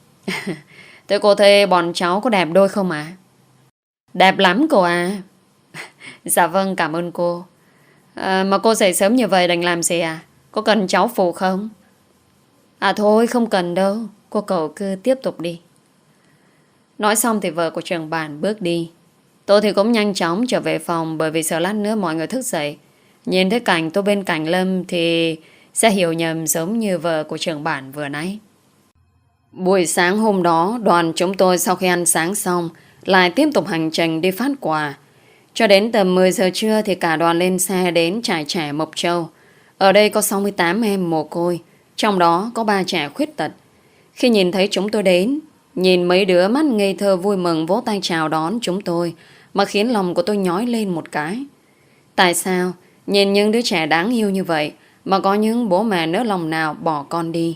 Thế cô thấy bọn cháu có đẹp đôi không à? Đẹp lắm cô à. Dạ vâng, cảm ơn cô. À, mà cô dậy sớm như vậy đành làm gì à? Có cần cháu phụ không? À thôi, không cần đâu. Cô cậu cứ tiếp tục đi. Nói xong thì vợ của trưởng bàn bước đi. Tôi thì cũng nhanh chóng trở về phòng, bởi vì sợ lát nữa mọi người thức dậy nhìn thấy cảnh tôi bên cạnh Lâm thì sẽ hiểu nhầm giống như vợ của trưởng bản vừa nãy. Buổi sáng hôm đó, đoàn chúng tôi sau khi ăn sáng xong lại tiếp tục hành trình đi phát quà. Cho đến tầm mười giờ trưa thì cả đoàn lên xe đến trại trẻ Mộc Châu. Ở đây có sáu mươi tám em mồ côi, trong đó có ba trẻ khuyết tật. Khi nhìn thấy chúng tôi đến, nhìn mấy đứa mắt ngây thơ vui mừng vỗ tay chào đón chúng tôi mà khiến lòng của tôi nhói lên một cái. Tại sao nhìn những đứa trẻ đáng yêu như vậy mà có những bố mẹ nỡ lòng nào bỏ con đi?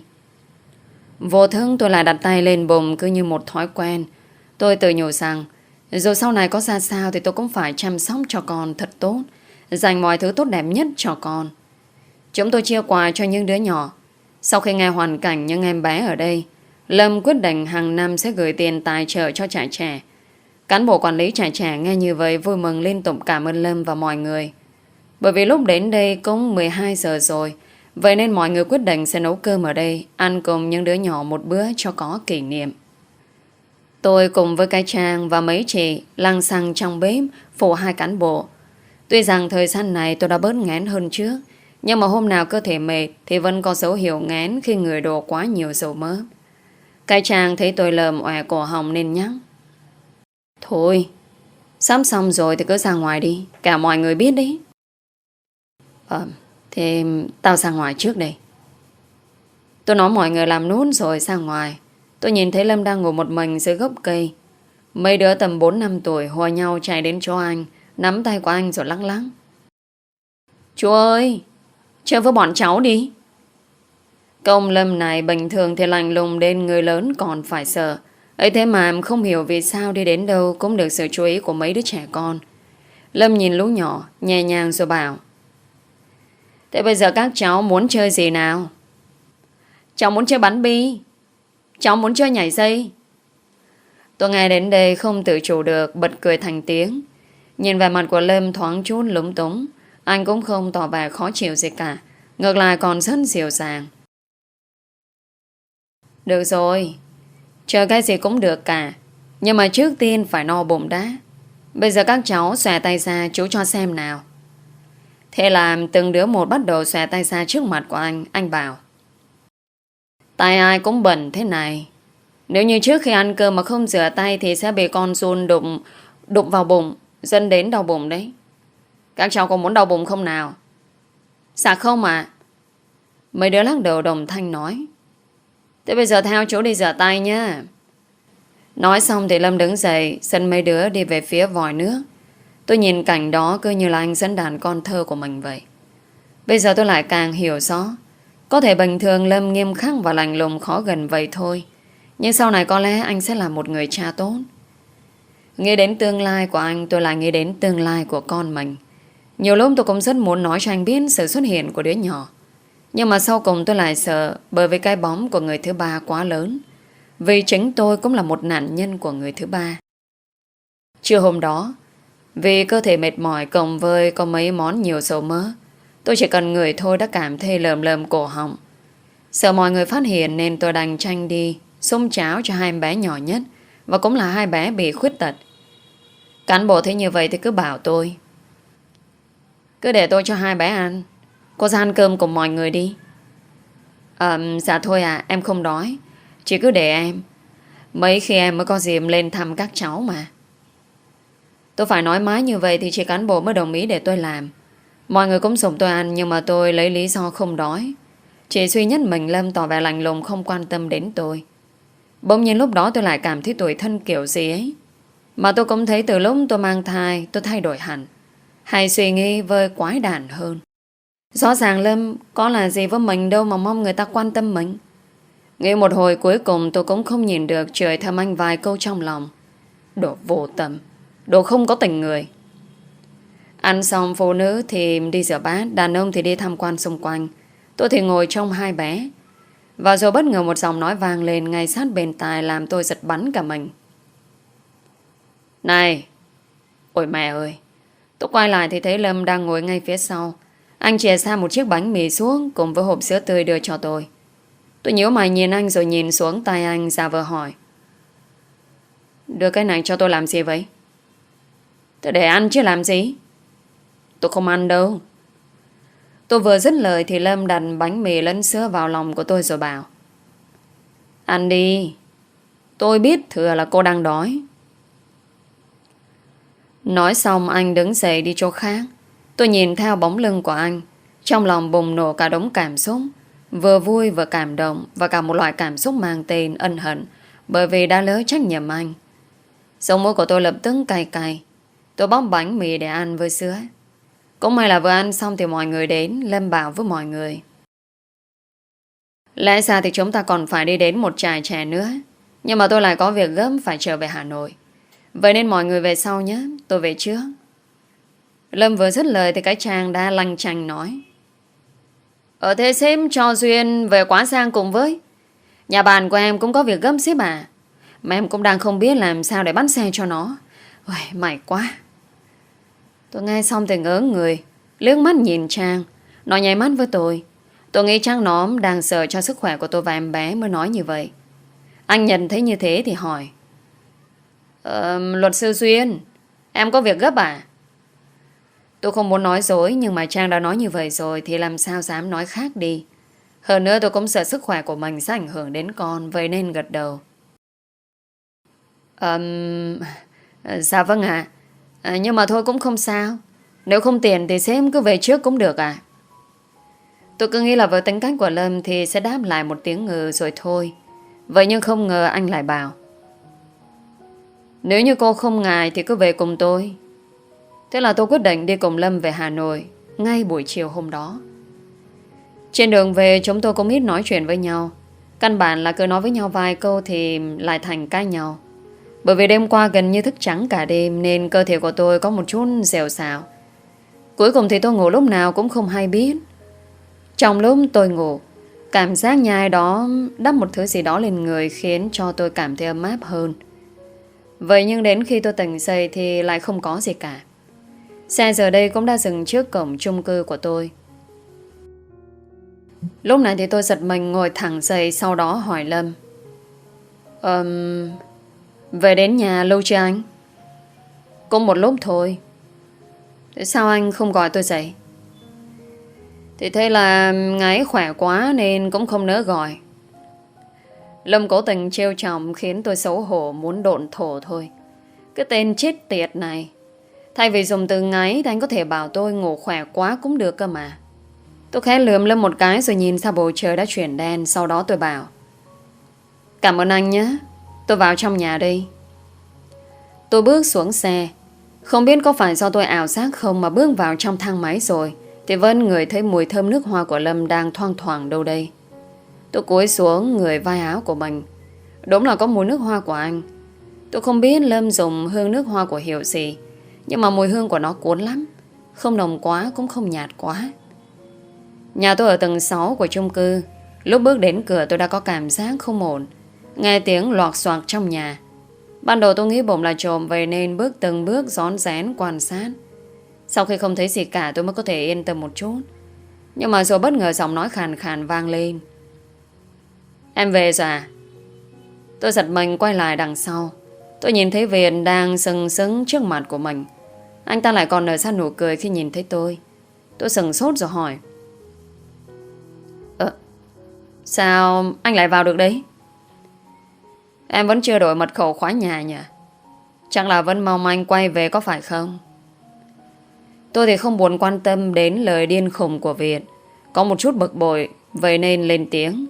Vô thức tôi lại đặt tay lên bụng cứ như một thói quen. Tôi tự nhủ rằng dù sau này có ra sao thì tôi cũng phải chăm sóc cho con thật tốt, dành mọi thứ tốt đẹp nhất cho con. Chúng tôi chia quà cho những đứa nhỏ. Sau khi nghe hoàn cảnh những em bé ở đây, Lâm quyết định hàng năm sẽ gửi tiền tài trợ cho trại trẻ. Cán bộ quản lý trại trẻ nghe như vậy vui mừng liên tục cảm ơn Lâm và mọi người. Bởi vì lúc đến đây cũng mười hai giờ rồi, vậy nên mọi người quyết định sẽ nấu cơm ở đây, ăn cùng những đứa nhỏ một bữa cho có kỷ niệm. Tôi cùng với cái Trang và mấy chị lăng xăng trong bếp phụ hai cán bộ. Tuy rằng thời gian này tôi đã bớt ngán hơn trước, nhưng mà hôm nào cơ thể mệt thì vẫn có dấu hiệu ngán khi người đổ quá nhiều dầu mỡ. Cái Trang thấy tôi lờm òe cổ họng nên nhắc. Thôi, sắp xong rồi thì cứ ra ngoài đi, cả mọi người biết đấy. Ờ, thì tao ra ngoài trước đây. Tôi nói mọi người làm nốt rồi ra ngoài. Tôi nhìn thấy Lâm đang ngồi một mình dưới gốc cây. Mấy đứa tầm bốn năm tuổi hòa nhau chạy đến chỗ anh, nắm tay của anh rồi lắc lắc. Chú ơi, chơi với bọn cháu đi. Công Lâm này bình thường thì lạnh lùng đến người lớn còn phải sợ. Ấy thế mà không hiểu vì sao đi đến đâu cũng được sự chú ý của mấy đứa trẻ con. Lâm nhìn lũ nhỏ nhẹ nhàng rồi bảo: Thế bây giờ các cháu muốn chơi gì nào? Cháu muốn chơi bắn bi. Cháu muốn chơi nhảy dây. Tôi nghe đến đây không tự chủ được bật cười thành tiếng. Nhìn về mặt của Lâm thoáng chút lúng túng. Anh cũng không tỏ vẻ khó chịu gì cả, ngược lại còn rất dịu dàng. Được rồi, chơi cái gì cũng được cả, nhưng mà trước tiên phải no bụng đã. Bây giờ các cháu xòe tay ra chú cho xem nào. Thế là từng đứa một bắt đầu xòe tay ra trước mặt của anh. Anh bảo: Tay ai cũng bẩn thế này. Nếu như trước khi ăn cơm mà không rửa tay thì sẽ bị con giun đụng đụng vào bụng, dẫn đến đau bụng đấy. Các cháu có muốn đau bụng không nào? Dạ không ạ. Mấy đứa lắc đầu đồng thanh nói: Thế bây giờ theo chú đi rửa tay nhá. Nói xong thì Lâm đứng dậy dẫn mấy đứa đi về phía vòi nước. Tôi nhìn cảnh đó cứ như là anh dẫn đàn con thơ của mình vậy. Bây giờ tôi lại càng hiểu rõ. Có thể bình thường Lâm nghiêm khắc và lạnh lùng khó gần vậy thôi, nhưng sau này có lẽ anh sẽ là một người cha tốt. Nghĩ đến tương lai của anh, tôi lại nghĩ đến tương lai của con mình. Nhiều lúc tôi cũng rất muốn nói cho anh biết sự xuất hiện của đứa nhỏ, nhưng mà sau cùng tôi lại sợ, bởi vì cái bóng của người thứ ba quá lớn. Vì chính tôi cũng là một nạn nhân của người thứ ba. Trưa hôm đó, vì cơ thể mệt mỏi cộng với có mấy món nhiều dầu mỡ, tôi chỉ cần ngửi thôi đã cảm thấy lờm lờm cổ họng. Sợ mọi người phát hiện nên tôi đành tranh đi xông cháo cho hai em bé nhỏ nhất, và cũng là hai bé bị khuyết tật. Cán bộ thấy như vậy thì cứ bảo tôi: Cứ để tôi cho hai bé ăn, cô ra ăn cơm cùng mọi người đi. À, dạ thôi à, em không đói, chỉ cứ để em. Mấy khi em mới có dịp lên thăm các cháu mà. Tôi phải nói mãi như vậy thì chị cán bộ mới đồng ý để tôi làm. Mọi người cũng giục tôi ăn, nhưng mà tôi lấy lý do không đói. Chỉ duy nhất mình Lâm tỏ vẻ lạnh lùng, không quan tâm đến tôi. Bỗng nhiên lúc đó tôi lại cảm thấy tủi thân kiểu gì ấy. Mà tôi cũng thấy từ lúc tôi mang thai tôi thay đổi hẳn, hay suy nghĩ vơi quái đản hơn. Rõ ràng Lâm có là gì với mình đâu mà mong người ta quan tâm mình. Nghĩ một hồi cuối cùng tôi cũng không nhìn được, chửi thầm anh vài câu trong lòng: Đồ vô tâm, đồ không có tình người. Ăn xong phụ nữ thì đi rửa bát, đàn ông thì đi tham quan xung quanh. Tôi thì ngồi trong hai bé. Và rồi bất ngờ một giọng nói vang lên ngay sát bên tai, làm tôi giật bắn cả mình. Này! Ôi mẹ ơi! Tôi quay lại thì thấy Lâm đang ngồi ngay phía sau. Anh chìa xa một chiếc bánh mì xuống cùng với hộp sữa tươi đưa cho tôi. Tôi nhíu mày nhìn anh rồi nhìn xuống tay anh, giả vờ hỏi: Đưa cái này cho tôi làm gì vậy? Tôi để ăn chứ làm gì? Tôi không ăn đâu. Tôi vừa dứt lời thì Lâm đặt bánh mì lẫn sữa vào lòng của tôi rồi bảo: Ăn đi. Tôi biết thừa là cô đang đói. Nói xong anh đứng dậy đi chỗ khác. Tôi nhìn theo bóng lưng của anh, trong lòng bùng nổ cả đống cảm xúc, vừa vui vừa cảm động, và cả một loại cảm xúc mang tên ân hận, bởi vì đã lỡ trách nhiệm anh. Sống mũi của tôi lập tức cay cay. Tôi bóc bánh mì để ăn với sữa. Cũng may là vừa ăn xong thì mọi người đến. Lâm bảo với mọi người: Lẽ ra thì chúng ta còn phải đi đến một trại trẻ nữa, nhưng mà tôi lại có việc gấp phải trở về Hà Nội. Vậy nên mọi người về sau nhé, tôi về trước. Lâm vừa dứt lời thì cái chàng đã lanh chanh nói: Ở thế sếp cho Duyên về Quá Giang cùng với. Nhà bạn của em cũng có việc gấp sếp à. Mà em cũng đang không biết làm sao để bắt xe cho nó. Ôi, may quá. Tôi nghe xong thì ngỡ người, liếc mắt nhìn Trang. Nó nháy mắt với tôi. Tôi nghĩ chắc nó đang sợ cho sức khỏe của tôi và em bé mới nói như vậy. Anh nhận thấy như thế thì hỏi: ờ, Luật sư Duyên, em có việc gấp à? Tôi không muốn nói dối, nhưng mà Trang đã nói như vậy rồi thì làm sao dám nói khác đi. Hơn nữa tôi cũng sợ sức khỏe của mình sẽ ảnh hưởng đến con, vậy nên gật đầu. um, Dạ vâng ạ. à, Nhưng mà thôi cũng không sao. Nếu không tiền thì sếp cứ về trước cũng được à. Tôi cứ nghĩ là với tính cách của Lâm thì sẽ đáp lại một tiếng ngừ rồi thôi. Vậy nhưng không ngờ anh lại bảo: Nếu như cô không ngại thì cứ về cùng tôi. Thế là tôi quyết định đi cùng Lâm về Hà Nội ngay buổi chiều hôm đó. Trên đường về chúng tôi cũng ít nói chuyện với nhau. Căn bản là cứ nói với nhau vài câu thì lại thành cãi nhau. Bởi vì đêm qua gần như thức trắng cả đêm nên cơ thể của tôi có một chút dẻo xào. Cuối cùng thì tôi ngủ lúc nào cũng không hay biết. Trong lúc tôi ngủ, cảm giác như ai đó đắp một thứ gì đó lên người khiến cho tôi cảm thấy ấm áp hơn. Vậy nhưng đến khi tôi tỉnh dậy thì lại không có gì cả. Xe giờ đây cũng đã dừng trước cổng chung cư của tôi. Lúc này thì tôi giật mình ngồi thẳng dậy, sau đó hỏi Lâm. Ờm... Về đến nhà lâu chưa anh? Cũng một lúc thôi. Thế sao anh không gọi tôi dậy? Thì thế là ngáy khỏe quá nên cũng không nỡ gọi. Lâm cố tình trêu chọc khiến tôi xấu hổ muốn độn thổ thôi. Cái tên chết tiệt này. Thay vì dùng từ ngáy thì anh có thể bảo tôi ngủ khỏe quá cũng được cơ mà. Tôi khẽ lườm Lâm một cái rồi nhìn ra bầu trời đã chuyển đen. Sau đó tôi bảo: Cảm ơn anh nhé, tôi vào trong nhà đây. Tôi bước xuống xe. Không biết có phải do tôi ảo giác không mà bước vào trong thang máy rồi thì Vân ngửi thấy mùi thơm nước hoa của Lâm đang thoang thoảng đâu đây. Tôi cúi xuống người vai áo của mình. Đúng là có mùi nước hoa của anh. Tôi không biết Lâm dùng hương nước hoa của hiệu gì, nhưng mà mùi hương của nó cuốn lắm. Không nồng quá cũng không nhạt quá. Nhà tôi ở tầng sáu của chung cư. Lúc bước đến cửa tôi đã có cảm giác không ổn. Nghe tiếng loạt xoạc trong nhà. Ban đầu tôi nghĩ bụng là trộm, vậy nên bước từng bước rón rén quan sát. Sau khi không thấy gì cả tôi mới có thể yên tâm một chút. Nhưng mà rồi bất ngờ giọng nói khàn khàn vang lên: Em về rồi à? Tôi giật mình quay lại đằng sau. Tôi nhìn thấy Viện đang sừng sững trước mặt của mình. Anh ta lại còn nở ra nụ cười khi nhìn thấy tôi. Tôi sừng sốt rồi hỏi: Ờ, sao anh lại vào được đấy? Em vẫn chưa đổi mật khẩu khóa nhà nhỉ? Chắc là vẫn mong anh quay về có phải không? Tôi thì không buồn quan tâm đến lời điên khùng của Việt. Có một chút bực bội, vậy nên lên tiếng: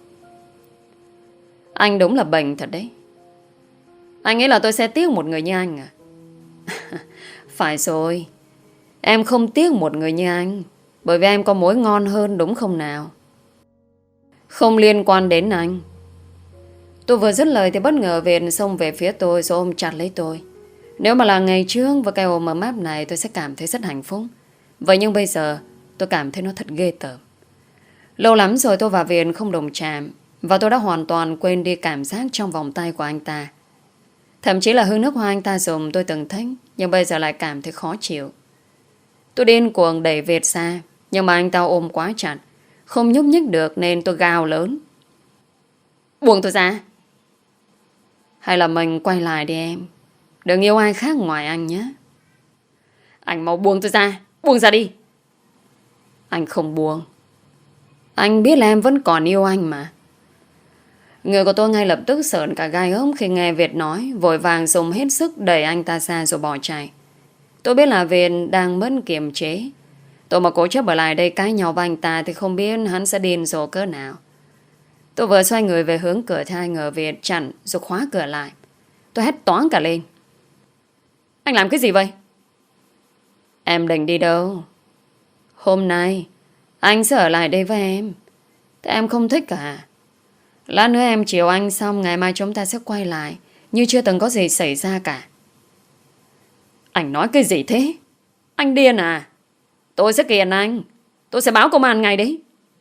Anh đúng là bệnh thật đấy. Anh nghĩ là tôi sẽ tiếc một người như anh à? Phải rồi. Em không tiếc một người như anh, bởi vì em có mối ngon hơn đúng không nào? Không liên quan đến anh. Tôi vừa dứt lời thì bất ngờ Việt xông về phía tôi rồi ôm chặt lấy tôi. Nếu mà là ngày trước và cái ôm ấm áp này tôi sẽ cảm thấy rất hạnh phúc. Vậy nhưng bây giờ tôi cảm thấy nó thật ghê tởm. Lâu lắm rồi tôi và Việt không đồng chạm, và tôi đã hoàn toàn quên đi cảm giác trong vòng tay của anh ta. Thậm chí là hương nước hoa anh ta dùng tôi từng thích, nhưng bây giờ lại cảm thấy khó chịu. Tôi điên cuồng đẩy Việt ra, nhưng mà anh ta ôm quá chặt, không nhúc nhích được nên tôi gào lớn: Buông tôi ra. Hay là mình quay lại đi em, đừng yêu ai khác ngoài anh nhé. Anh mau buông tôi ra. Buông ra đi. Anh không buông. Anh biết là em vẫn còn yêu anh mà. Người của tôi ngay lập tức sởn cả gai ốc khi nghe Việt nói, vội vàng dùng hết sức đẩy anh ta ra rồi bỏ chạy. Tôi biết là Việt đang mất kiềm chế. Tôi mà cố chấp ở lại đây cãi nhau với anh ta thì không biết hắn sẽ điên rồ cỡ nào. Tôi vừa xoay người về hướng cửa thì ai ngờ Việt chặn rồi khóa cửa lại. Tôi hét toáng cả lên: Anh làm cái gì vậy? Em định đi đâu? Hôm nay anh sẽ ở lại đây với em. Thế em không thích cả. Lát nữa em chiều anh xong, ngày mai chúng ta sẽ quay lại như chưa từng có gì xảy ra cả. Anh nói cái gì thế? Anh điên à? Tôi sẽ kiện anh. Tôi sẽ báo công an ngay đấy.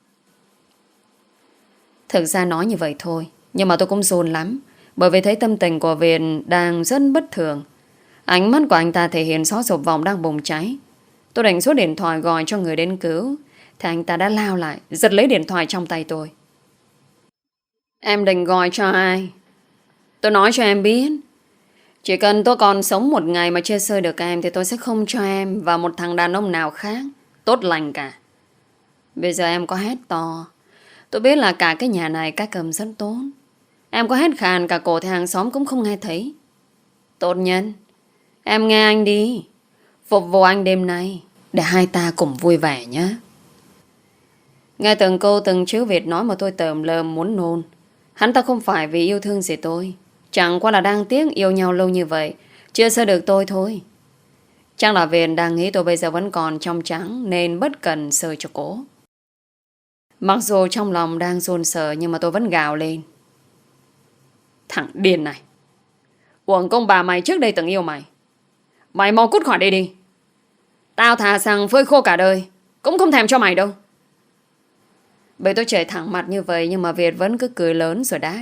Thực ra nói như vậy thôi, nhưng mà tôi cũng run lắm, bởi vì thấy tâm tình của Việt đang rất bất thường. Ánh mắt của anh ta thể hiện rõ dục vọng đang bùng cháy. Tôi định rút điện thoại gọi cho người đến cứu thì anh ta đã lao lại, giật lấy điện thoại trong tay tôi. Em định gọi cho ai? Tôi nói cho em biết, chỉ cần tôi còn sống một ngày mà chưa xơi được em thì tôi sẽ không cho em và một thằng đàn ông nào khác tốt lành cả. Bây giờ em có hét to, tôi biết là cả cái nhà này cách âm rất tốt. Em có hét khàn cả cổ thì hàng xóm cũng không nghe thấy. Tốt nhân, em nghe anh đi. Phục vụ anh đêm nay để hai ta cùng vui vẻ nhé. Nghe từng câu từng chữ Việt nói mà tôi tởm lờm muốn nôn. Hắn ta không phải vì yêu thương gì tôi, chẳng qua là đang tiếc yêu nhau lâu như vậy chưa xưa được tôi thôi. Chắc là Việt đang nghĩ tôi bây giờ vẫn còn trong trắng nên bất cần sơi cho cố. Mặc dù trong lòng đang run sợ nhưng mà tôi vẫn gào lên: Thằng điên này, Uổng công bà mày trước đây từng yêu mày. Mày mau cút khỏi đây đi. Tao thà rằng phơi khô cả đời cũng không thèm cho mày đâu. Bởi tôi chửi thẳng mặt như vậy, nhưng mà Việt vẫn cứ cười lớn rồi đáp: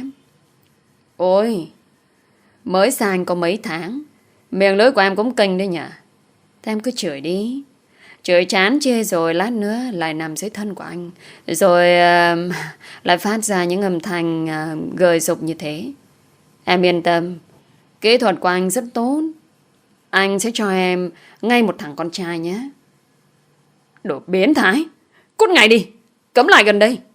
Ôi, mới xa anh có mấy tháng, miệng lưỡi của em cũng kênh đấy nhỉ. Thế em cứ chửi đi. Chửi chán chê rồi lát nữa lại nằm dưới thân của anh, rồi uh, lại phát ra những âm thanh uh, gợi dục như thế. Em yên tâm, kỹ thuật của anh rất tốt. Anh sẽ cho em ngay một thằng con trai nhé. Đồ biến thái, cút ngay đi, cấm lại gần đây.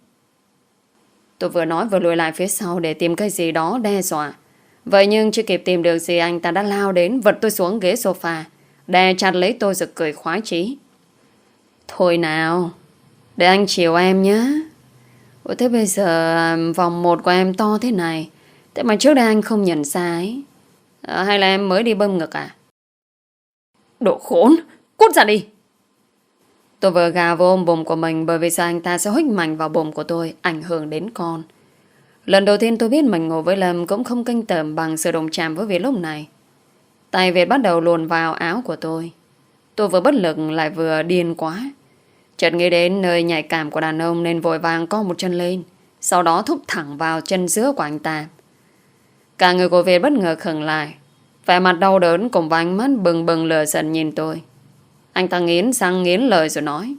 Tôi vừa nói vừa lùi lại phía sau để tìm cái gì đó đe dọa. Vậy nhưng chưa kịp tìm được gì, anh ta đã lao đến vật tôi xuống ghế sofa, đè chặt lấy tôi rồi cười khoái chí: Thôi nào, để anh chiều em nhé. Ủa thế bây giờ vòng một của em to thế này, thế mà trước đây anh không nhận ra ấy. À, hay là em mới đi bơm ngực à? Đồ khốn, cút ra đi. Tôi vừa gào vô ôm bụng của mình, bởi vì sao anh ta sẽ huých mạnh vào bụng của tôi, ảnh hưởng đến con. Lần đầu tiên tôi biết mình ngủ với Lâm cũng không kinh tởm bằng sự đụng chạm với Việt lúc này. Tay Việt bắt đầu luồn vào áo của tôi. Tôi vừa bất lực lại vừa điên quá. Chợt nghĩ đến nơi nhạy cảm của đàn ông nên vội vàng co một chân lên, sau đó thúc thẳng vào chân giữa của anh ta. Cả người của Việt bất ngờ khựng lại, vẻ mặt đau đớn cùng với ánh mắt bừng bừng lửa giận nhìn tôi. Anh ta nghiến răng nghiến lời rồi nói: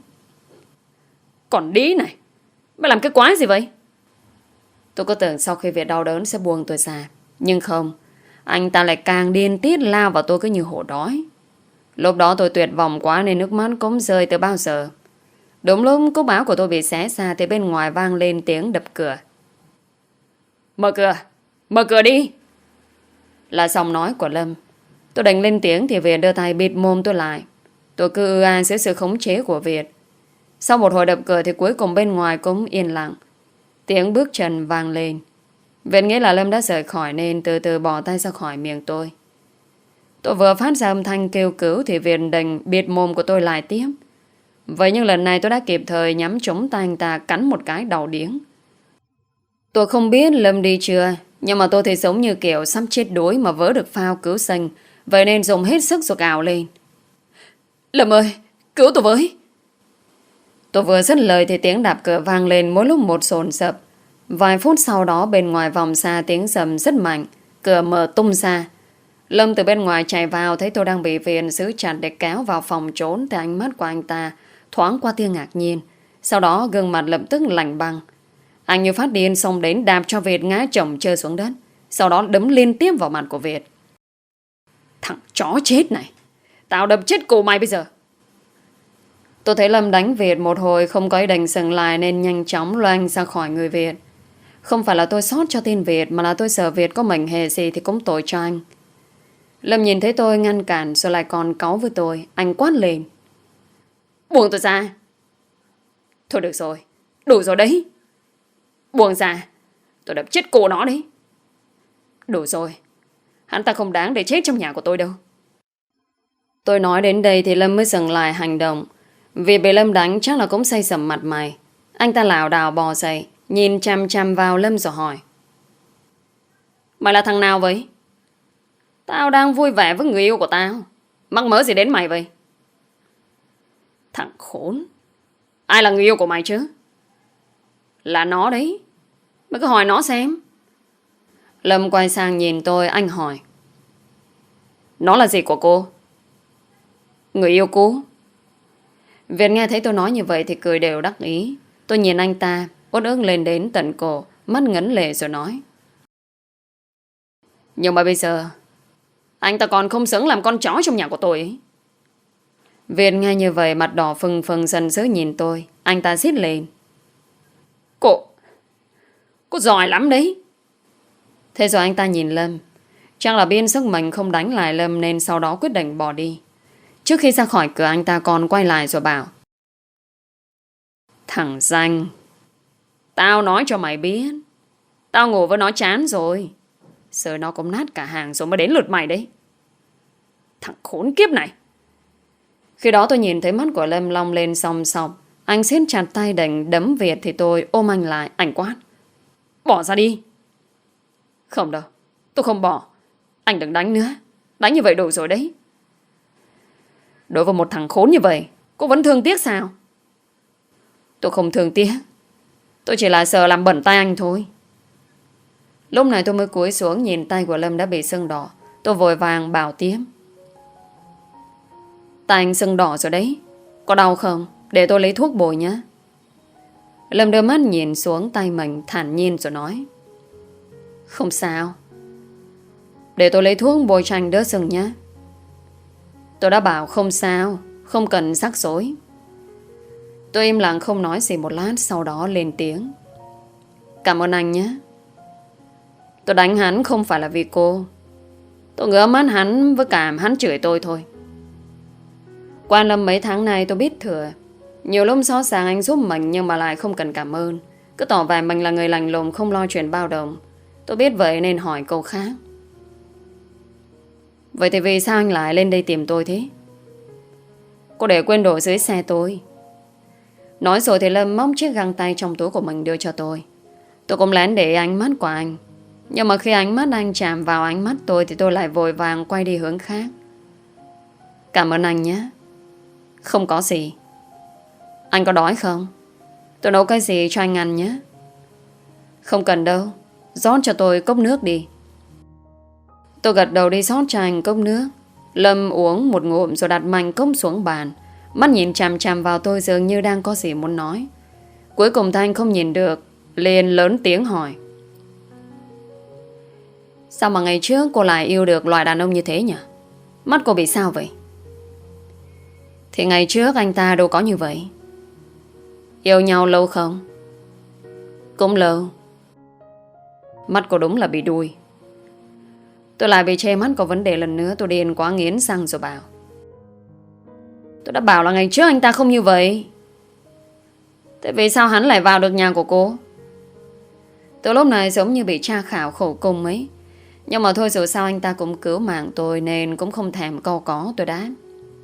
Còn đĩ này, mày làm cái quái gì vậy? Tôi có tưởng sau khi Việt đau đớn sẽ buông tôi ra, nhưng không. Anh ta lại càng điên tiết lao vào tôi cứ như hổ đói. Lúc đó tôi tuyệt vọng quá nên nước mắt cũng rơi từ bao giờ. Đúng lúc cúc áo của tôi bị xé ra thì bên ngoài vang lên tiếng đập cửa. Mở cửa, mở cửa đi. Là giọng nói của Lâm. Tôi đánh lên tiếng thì Việt đưa tay bịt mồm tôi lại. Tôi cứ ư a dưới sự khống chế của Việt. Sau một hồi đập cửa thì cuối cùng bên ngoài cũng yên lặng. Tiếng bước chân vang lên. Việt nghĩ là Lâm đã rời khỏi nên từ từ bỏ tay ra khỏi miệng tôi. Tôi vừa phát ra âm thanh kêu cứu thì Việt đành bịt mồm của tôi lại tiếp. Vậy nhưng lần này tôi đã kịp thời nhắm trúng tay anh ta cắn một cái đầu điếng. Tôi không biết Lâm đi chưa, nhưng mà tôi thì giống như kiểu sắp chết đuối mà vớ được phao cứu sinh. Vậy nên dùng hết sức rồi gào lên: Lâm ơi, cứu tôi với. Tôi vừa dứt lời thì tiếng đạp cửa vang lên mỗi lúc một dồn dập. Vài phút sau đó bên ngoài vòng xa tiếng rầm rất mạnh, cửa mở tung ra. Lâm từ bên ngoài chạy vào thấy tôi đang bị Việt giữ chặt để kéo vào phòng trốn thì ánh mắt của anh ta thoáng qua tia ngạc nhiên. Sau đó gương mặt lập tức lạnh băng. Anh như phát điên xông đến đạp cho Việt ngã chồng chơi xuống đất, sau đó đấm liên tiếp vào mặt của Việt. Thằng chó chết này, tao đập chết cổ mày bây giờ. Tôi thấy Lâm đánh Việt một hồi không có ý định dừng lại nên nhanh chóng loanh ra khỏi người Việt. Không phải là tôi xót cho tên Việt, mà là tôi sợ Việt có mệnh hệ gì thì cũng tội cho anh. Lâm nhìn thấy tôi ngăn cản rồi lại còn cáu với tôi. Anh quát lên: Buông tôi ra. Thôi được rồi, đủ rồi đấy. Buông ra, tôi đập chết cổ nó đấy. Đủ rồi, hắn ta không đáng để chết trong nhà của tôi đâu. Tôi nói đến đây thì Lâm mới dừng lại hành động. Vì bị Lâm đánh chắc là cũng say sầm mặt mày. Anh ta lảo đảo bò dậy, nhìn chăm chăm vào Lâm rồi hỏi: Mày là thằng nào vậy? Tao đang vui vẻ với người yêu của tao, mắc mớ gì đến mày vậy? Thằng khốn, ai là người yêu của mày chứ? Là nó đấy, mày cứ hỏi nó xem. Lâm quay sang nhìn tôi, anh hỏi: Nó là gì của cô? Người yêu cũ. Việt nghe thấy tôi nói như vậy thì cười đều đắc ý. Tôi nhìn anh ta, uất ức lên đến tận cổ, mắt ngấn lệ rồi nói: Nhưng mà bây giờ anh ta còn không xứng làm con chó trong nhà của tôi ấy. Việt nghe như vậy mặt đỏ phừng phừng dần dữ nhìn tôi. Anh ta rít lên: Cô Cô giỏi lắm đấy. Thế rồi anh ta nhìn Lâm. Chắc là biên sức mình không đánh lại Lâm nên sau đó quyết định bỏ đi. Trước khi ra khỏi cửa anh ta còn quay lại rồi bảo: Thằng danh, tao nói cho mày biết, tao ngủ với nó chán rồi. Giờ nó cũng nát cả hàng rồi mới đến lượt mày đấy. Thằng khốn kiếp này. Khi đó tôi nhìn thấy mắt của Lâm long lên sòng sọc. Anh siết chặt tay định đấm Việt thì tôi ôm anh lại. Anh quát: Bỏ ra đi. Không đâu, tôi không bỏ. Anh đừng đánh nữa. Đánh như vậy đủ rồi đấy. Đối với một thằng khốn như vậy, cô vẫn thương tiếc sao? Tôi không thương tiếc. Tôi chỉ là sợ làm bẩn tay anh thôi. Lúc này tôi mới cúi xuống nhìn tay của Lâm đã bị sưng đỏ. Tôi vội vàng bảo tiếp. Tay anh sưng đỏ rồi đấy. Có đau không? Để tôi lấy thuốc bồi nhé. Lâm đưa mắt nhìn xuống tay mình thản nhiên rồi nói. Không sao. Để tôi lấy thuốc bôi cho anh đỡ sưng nhé. Tôi đã bảo không sao. Không cần rắc rối. Tôi im lặng không nói gì một lát. Sau đó lên tiếng. Cảm ơn anh nhé. Tôi đánh hắn không phải là vì cô. Tôi ngỡ mắt hắn với cảm hắn chửi tôi thôi. Quan Lâm mấy tháng nay tôi biết thừa. Nhiều lúc xót xa anh giúp mình nhưng mà lại không cần cảm ơn. Cứ tỏ vẻ mình là người lành lùng không lo chuyện bao đồng. Tôi biết vậy nên hỏi câu khác. Vậy thì vì sao anh lại lên đây tìm tôi thế? Cô để quên đồ dưới xe tôi. Nói rồi thì Lâm móc chiếc găng tay trong túi của mình đưa cho tôi. Tôi cũng lén để ánh mắt của anh. Nhưng mà khi ánh mắt anh chạm vào ánh mắt tôi thì tôi lại vội vàng quay đi hướng khác. Cảm ơn anh nhé. Không có gì. Anh có đói không? Tôi nấu cái gì cho anh ăn nhé. Không cần đâu. Rót cho tôi cốc nước đi. Tôi gật đầu đi rót cho anh cốc nước. Lâm uống một ngụm rồi đặt mạnh cốc xuống bàn. Mắt nhìn chằm chằm vào tôi dường như đang có gì muốn nói. Cuối cùng Thanh không nhìn được, liền lớn tiếng hỏi. Sao mà ngày trước cô lại yêu được loại đàn ông như thế nhỉ? Mắt cô bị sao vậy? Thì ngày trước anh ta đâu có như vậy. Yêu nhau lâu không? Cũng lâu. Mắt cô đúng là bị đuôi. Tôi lại bị che mắt có vấn đề lần nữa. Tôi điên quá nghiến răng rồi bảo. Tôi đã bảo là ngày trước anh ta không như vậy. Thế vì sao hắn lại vào được nhà của cô? Từ lúc này giống như bị tra khảo khổ cùng ấy. Nhưng mà thôi dù sao anh ta cũng cứu mạng tôi nên cũng không thèm câu có tôi đáp.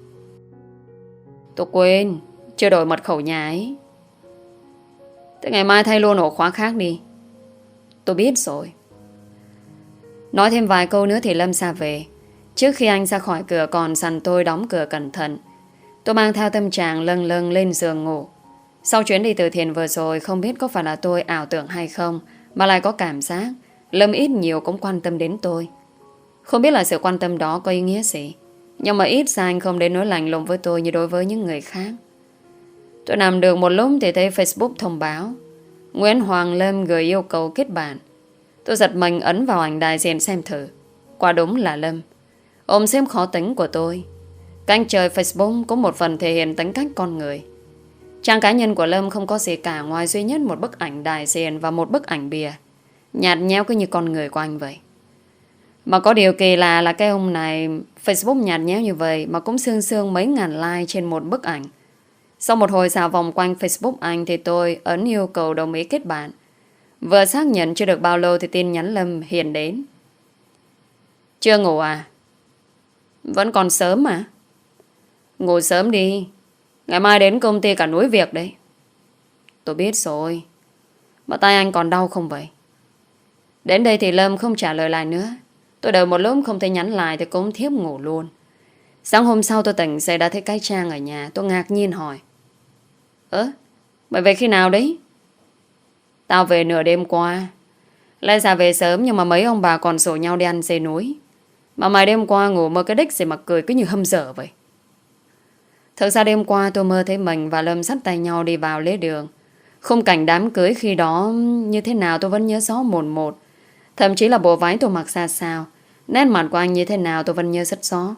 Tôi quên, chưa đổi mật khẩu nhà ấy. Thế ngày mai thay luôn ổ khóa khác đi. Tôi biết rồi. Nói thêm vài câu nữa thì Lâm ra về. Trước khi anh ra khỏi cửa còn dặn tôi đóng cửa cẩn thận. Tôi mang theo tâm trạng lâng lâng lên giường ngủ. Sau chuyến đi từ thiền vừa rồi không biết có phải là tôi ảo tưởng hay không mà lại có cảm giác Lâm ít nhiều cũng quan tâm đến tôi. Không biết là sự quan tâm đó có ý nghĩa gì, nhưng mà ít ra anh không đến nỗi lạnh lùng với tôi như đối với những người khác. Tôi nằm được một lúc thì thấy Facebook thông báo Nguyễn Hoàng Lâm gửi yêu cầu kết bạn. Tôi giật mình ấn vào ảnh đại diện xem thử. Quả đúng là Lâm. Ôm xem khó tính của tôi. Cách chơi Facebook có một phần thể hiện tính cách con người. Trang cá nhân của Lâm không có gì cả ngoài duy nhất một bức ảnh đại diện và một bức ảnh bìa. Nhạt nhẽo cứ như con người của anh vậy. Mà có điều kỳ lạ là cái ông này Facebook nhạt nhẽo như vậy mà cũng sương sương mấy ngàn like trên một bức ảnh. Sau một hồi xào vòng quanh Facebook anh thì tôi ấn yêu cầu đồng ý kết bạn. Vừa xác nhận chưa được bao lâu thì tin nhắn Lâm hiện đến. Chưa ngủ à? Vẫn còn sớm mà. Ngủ sớm đi. Ngày mai đến công ty cả núi việc đấy. Tôi biết rồi. Mà tay anh còn đau không vậy? Đến đây thì Lâm không trả lời lại nữa. Tôi đợi một lúc không thấy nhắn lại thì cũng thiếp ngủ luôn. Sáng hôm sau tôi tỉnh dậy đã thấy cái Trang ở nhà. Tôi ngạc nhiên hỏi. Ơ, mày về khi nào đấy? Tao về nửa đêm qua. Lẽ ra về sớm nhưng mà mấy ông bà còn rủ nhau đi ăn dê núi. Mà mày đêm qua ngủ mơ cái đích gì mà cười cứ như hâm dở vậy. Thực ra đêm qua tôi mơ thấy mình và Lâm dắt tay nhau đi vào lễ đường. Khung cảnh đám cưới khi đó như thế nào tôi vẫn nhớ rõ mồn một. Thậm chí là bộ váy tôi mặc ra sao, nét mặt của anh như thế nào tôi vẫn nhớ rất rõ.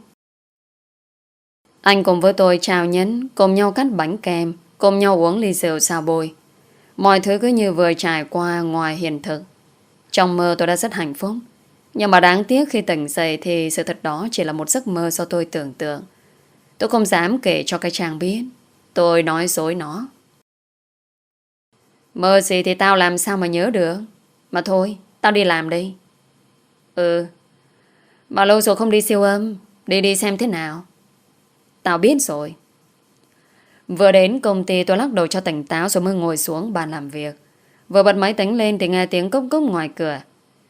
Anh cùng với tôi chào nhấn, cùng nhau cắt bánh kem, cùng nhau uống ly rượu xào bôi. Mọi thứ cứ như vừa trải qua ngoài hiện thực. Trong mơ tôi đã rất hạnh phúc. Nhưng mà đáng tiếc khi tỉnh dậy thì sự thật đó chỉ là một giấc mơ do tôi tưởng tượng. Tôi không dám kể cho cái Trang biết. Tôi nói dối nó. Mơ gì thì tao làm sao mà nhớ được. Mà thôi, tao đi làm đi. Ừ. Mà lâu rồi không đi siêu âm. Đi đi xem thế nào. Tao biết rồi. Vừa đến công ty tôi lắc đầu cho tỉnh táo rồi mới ngồi xuống bàn làm việc. Vừa bật máy tính lên thì nghe tiếng cốc cốc ngoài cửa.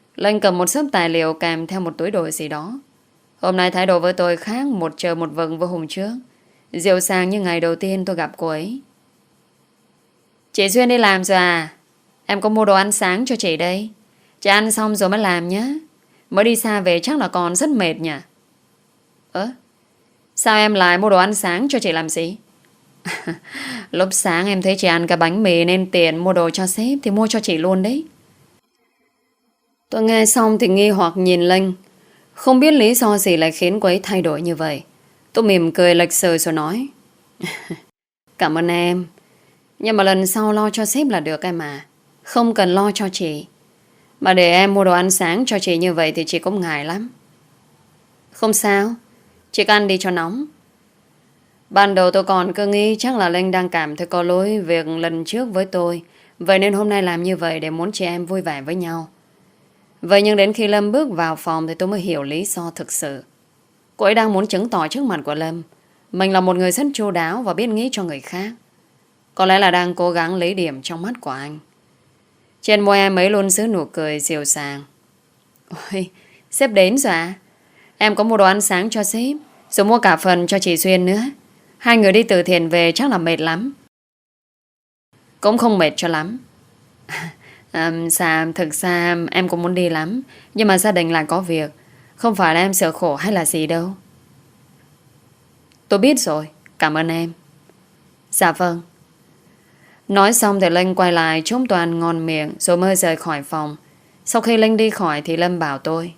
Linh cầm một xấp tài liệu kèm theo một túi đồ gì đó. Hôm nay thái độ với tôi khác một trời một vực với hôm trước. Dịu dàng như ngày đầu tiên tôi gặp cô ấy. Chị Duyên đi làm rồi à? Em có mua đồ ăn sáng cho chị đây. Chị ăn xong rồi mới làm nhé. Mới đi xa về chắc là còn rất mệt nhỉ. Ơ, sao em lại mua đồ ăn sáng cho chị làm gì? Lúc sáng em thấy chị ăn cả bánh mì nên tiền mua đồ cho sếp thì mua cho chị luôn đấy. Tôi nghe xong thì nghi hoặc nhìn Linh. Không biết lý do gì lại khiến cô ấy thay đổi như vậy. Tôi mỉm cười lịch sự rồi nói. Cảm ơn em. Nhưng mà lần sau lo cho sếp là được em à. Không cần lo cho chị. Mà để em mua đồ ăn sáng cho chị như vậy thì chị cũng ngại lắm. Không sao. Chị cứ ăn đi cho nóng. Ban đầu tôi còn cứ nghĩ chắc là Linh đang cảm thấy có lỗi việc lần trước với tôi. Vậy nên hôm nay làm như vậy để muốn chị em vui vẻ với nhau. Vậy nhưng đến khi Lâm bước vào phòng thì tôi mới hiểu lý do thực sự. Cô ấy đang muốn chứng tỏ trước mặt của Lâm mình là một người rất chu đáo và biết nghĩ cho người khác. Có lẽ là đang cố gắng lấy điểm trong mắt của anh. Trên môi em ấy luôn giữ nụ cười dịu dàng. Ôi, sếp đến rồi à? Em có mua đồ ăn sáng cho sếp, rồi mua cả phần cho chị Duyên nữa. Hai người đi từ thiện về chắc là mệt lắm. Cũng không mệt cho lắm. à, sao, Thực ra em cũng muốn đi lắm. Nhưng mà gia đình lại có việc. Không phải là em sợ khổ hay là gì đâu. Tôi biết rồi, cảm ơn em. Dạ vâng. Nói xong thì Linh quay lại trống toàn ngon miệng rồi mới rời khỏi phòng. Sau khi Linh đi khỏi thì Lâm bảo tôi.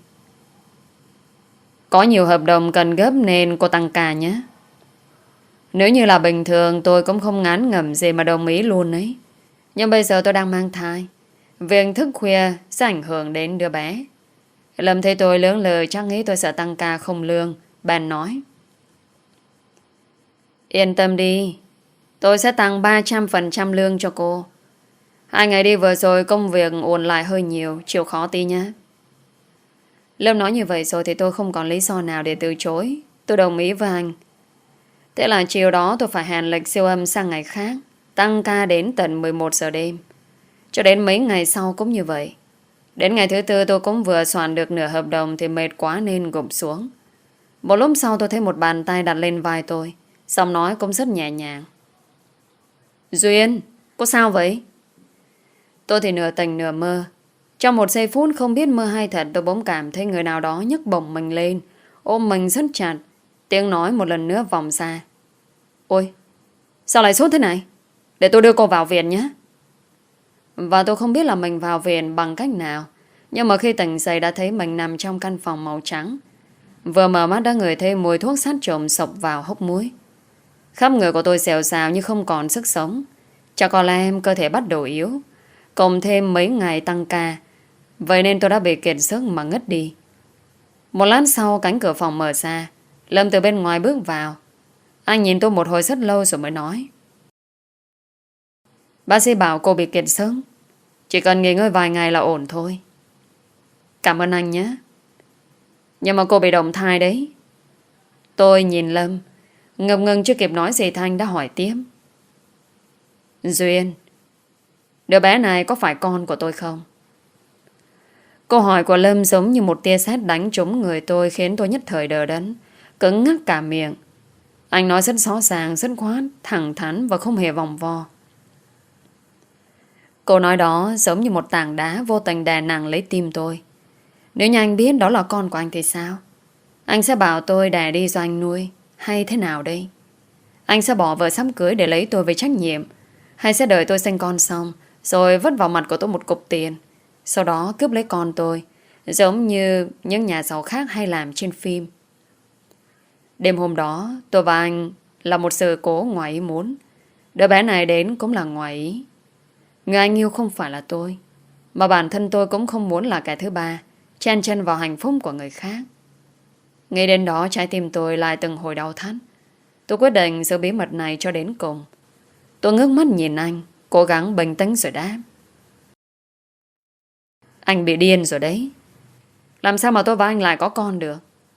Có nhiều hợp đồng cần gấp nên cô tăng ca nhé. Nếu như là bình thường tôi cũng không ngán ngẩm gì mà đồng ý luôn ấy. Nhưng bây giờ tôi đang mang thai. Việc thức khuya sẽ ảnh hưởng đến đứa bé. Lâm thấy tôi lưỡng lự chắc nghĩ tôi sợ tăng ca không lương. Bạn nói. Yên tâm đi. Tôi sẽ tăng ba trăm phần trăm lương cho cô. Hai ngày đi vừa rồi công việc ồn lại hơi nhiều. Chịu khó tí nhé. Lâm nói như vậy rồi thì tôi không còn lý do nào để từ chối. Tôi đồng ý với anh. Thế là chiều đó tôi phải hẹn lịch siêu âm sang ngày khác. Tăng ca đến tận mười một giờ đêm. Cho đến mấy ngày sau cũng như vậy. Đến ngày thứ tư tôi cũng vừa soạn được nửa hợp đồng thì mệt quá nên gục xuống. Một lúc sau tôi thấy một bàn tay đặt lên vai tôi. Giọng nói cũng rất nhẹ nhàng. Duyên, cô sao vậy? Tôi thì nửa tỉnh nửa mơ. Trong một giây phút không biết mơ hay thật, tôi bỗng cảm thấy người nào đó nhấc bổng mình lên, ôm mình rất chặt. Tiếng nói một lần nữa vòng ra. Ôi, sao lại sốt thế này? Để tôi đưa cô vào viện nhé. Và tôi không biết là mình vào viện bằng cách nào. Nhưng mà khi tỉnh dậy đã thấy mình nằm trong căn phòng màu trắng. Vừa mở mắt đã ngửi thấy mùi thuốc sát trùng sộc vào hốc mũi. Khắp người của tôi xèo xào như không còn sức sống. Chắc có lẽ em cơ thể bắt đầu yếu. Cộng thêm mấy ngày tăng ca. Vậy nên tôi đã bị kiệt sức mà ngất đi. Một lát sau cánh cửa phòng mở ra. Lâm từ bên ngoài bước vào. Anh nhìn tôi một hồi rất lâu rồi mới nói. Bác sĩ bảo cô bị kiệt sức. Chỉ cần nghỉ ngơi vài ngày là ổn thôi. Cảm ơn anh nhé. Nhưng mà cô bị động thai đấy. Tôi nhìn Lâm. Ngập ngừng chưa kịp nói gì Thanh đã hỏi tiếp. Duyên, đứa bé này có phải con của tôi không? Câu hỏi của Lâm giống như một tia sét đánh trúng người tôi, khiến tôi nhất thời đờ đẫn, cứng ngắc cả miệng. Anh nói rất rõ ràng, rất khoát, thẳng thắn và không hề vòng vo. Câu nói đó giống như một tảng đá vô tình đè nặng lấy tim tôi. Nếu như anh biết đó là con của anh thì sao? Anh sẽ bảo tôi đẻ đi do anh nuôi, hay thế nào đây? Anh sẽ bỏ vợ sắp cưới để lấy tôi về trách nhiệm, hay sẽ đợi tôi sinh con xong rồi vứt vào mặt của tôi một cục tiền, sau đó cướp lấy con tôi, giống như những nhà giàu khác hay làm trên phim? Đêm hôm đó tôi và anh là một sự cố ngoài ý muốn. Đứa bé này đến cũng là ngoài ý. Người anh yêu không phải là tôi, mà bản thân tôi cũng không muốn là kẻ thứ ba chen chân vào hạnh phúc của người khác. Ngay đến đó trái tim tôi lại từng hồi đau thắt. Tôi quyết định giữ bí mật này cho đến cùng. Tôi ngước mắt nhìn anh, cố gắng bình tĩnh rồi đáp. Anh bị điên rồi đấy. Làm sao mà tôi và anh lại có con được?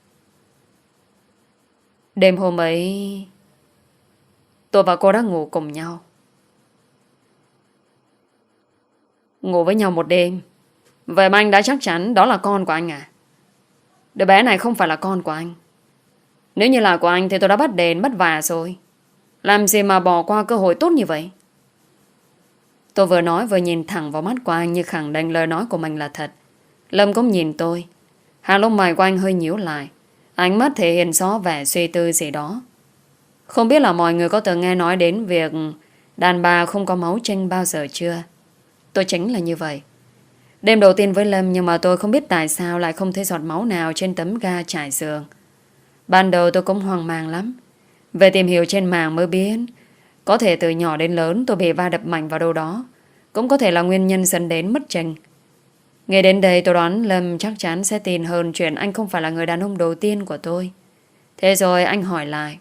Đêm hôm ấy tôi và cô đã ngủ cùng nhau. Ngủ với nhau một đêm Vậy mà anh đã chắc chắn đó là con của anh à? Đứa bé này không phải là con của anh. Nếu như là của anh thì tôi đã bắt đền bắt vả rồi. Làm gì mà bỏ qua cơ hội tốt như vậy? Tôi vừa nói vừa nhìn thẳng vào mắt của anh, như khẳng định lời nói của mình là thật. Lâm cũng nhìn tôi. Hàng lông mày của anh hơi nhíu lại, ánh mắt thể hiện rõ vẻ suy tư gì đó. Không biết là mọi người có từng nghe nói đến việc đàn bà không có máu chanh bao giờ chưa? Tôi chính là như vậy. Đêm đầu tiên với Lâm, nhưng mà tôi không biết tại sao lại không thấy giọt máu nào trên tấm ga trải giường. Ban đầu tôi cũng hoang mang lắm. Về tìm hiểu trên mạng mới biết, có thể từ nhỏ đến lớn tôi bị va đập mạnh vào đâu đó, cũng có thể là nguyên nhân dẫn đến mất chanh. Nghe đến đây tôi đoán Lâm chắc chắn sẽ tin hơn chuyện anh không phải là người đàn ông đầu tiên của tôi. Thế rồi anh hỏi lại.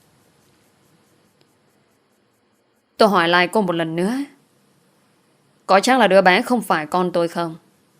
Tôi hỏi lại cô một lần nữa. Có chắc là đứa bé không phải con tôi không?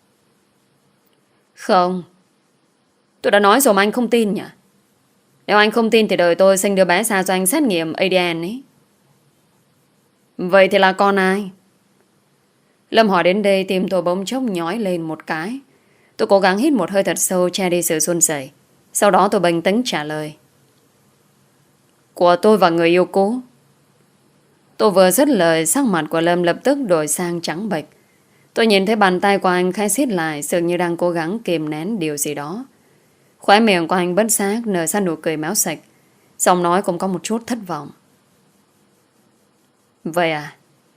Không. Tôi đã nói rồi mà anh không tin nhỉ? Nếu anh không tin thì đời tôi sinh đứa bé ra cho anh xét nghiệm a đê en ấy. Vậy thì là con ai? Lâm hỏi đến đây tim tôi bỗng chốc nhói lên một cái. Tôi cố gắng hít một hơi thật sâu che đi sự run rẩy. Sau đó tôi bình tĩnh trả lời. Của tôi và người yêu cũ. Tôi vừa dứt lời, sắc mặt của Lâm lập tức đổi sang trắng bệch. Tôi nhìn thấy bàn tay của anh khẽ siết lại, dường như đang cố gắng kìm nén điều gì đó. Khóe miệng của anh bất giác nở ra nụ cười méo sạch, giọng nói cũng có một chút thất vọng. Vậy à?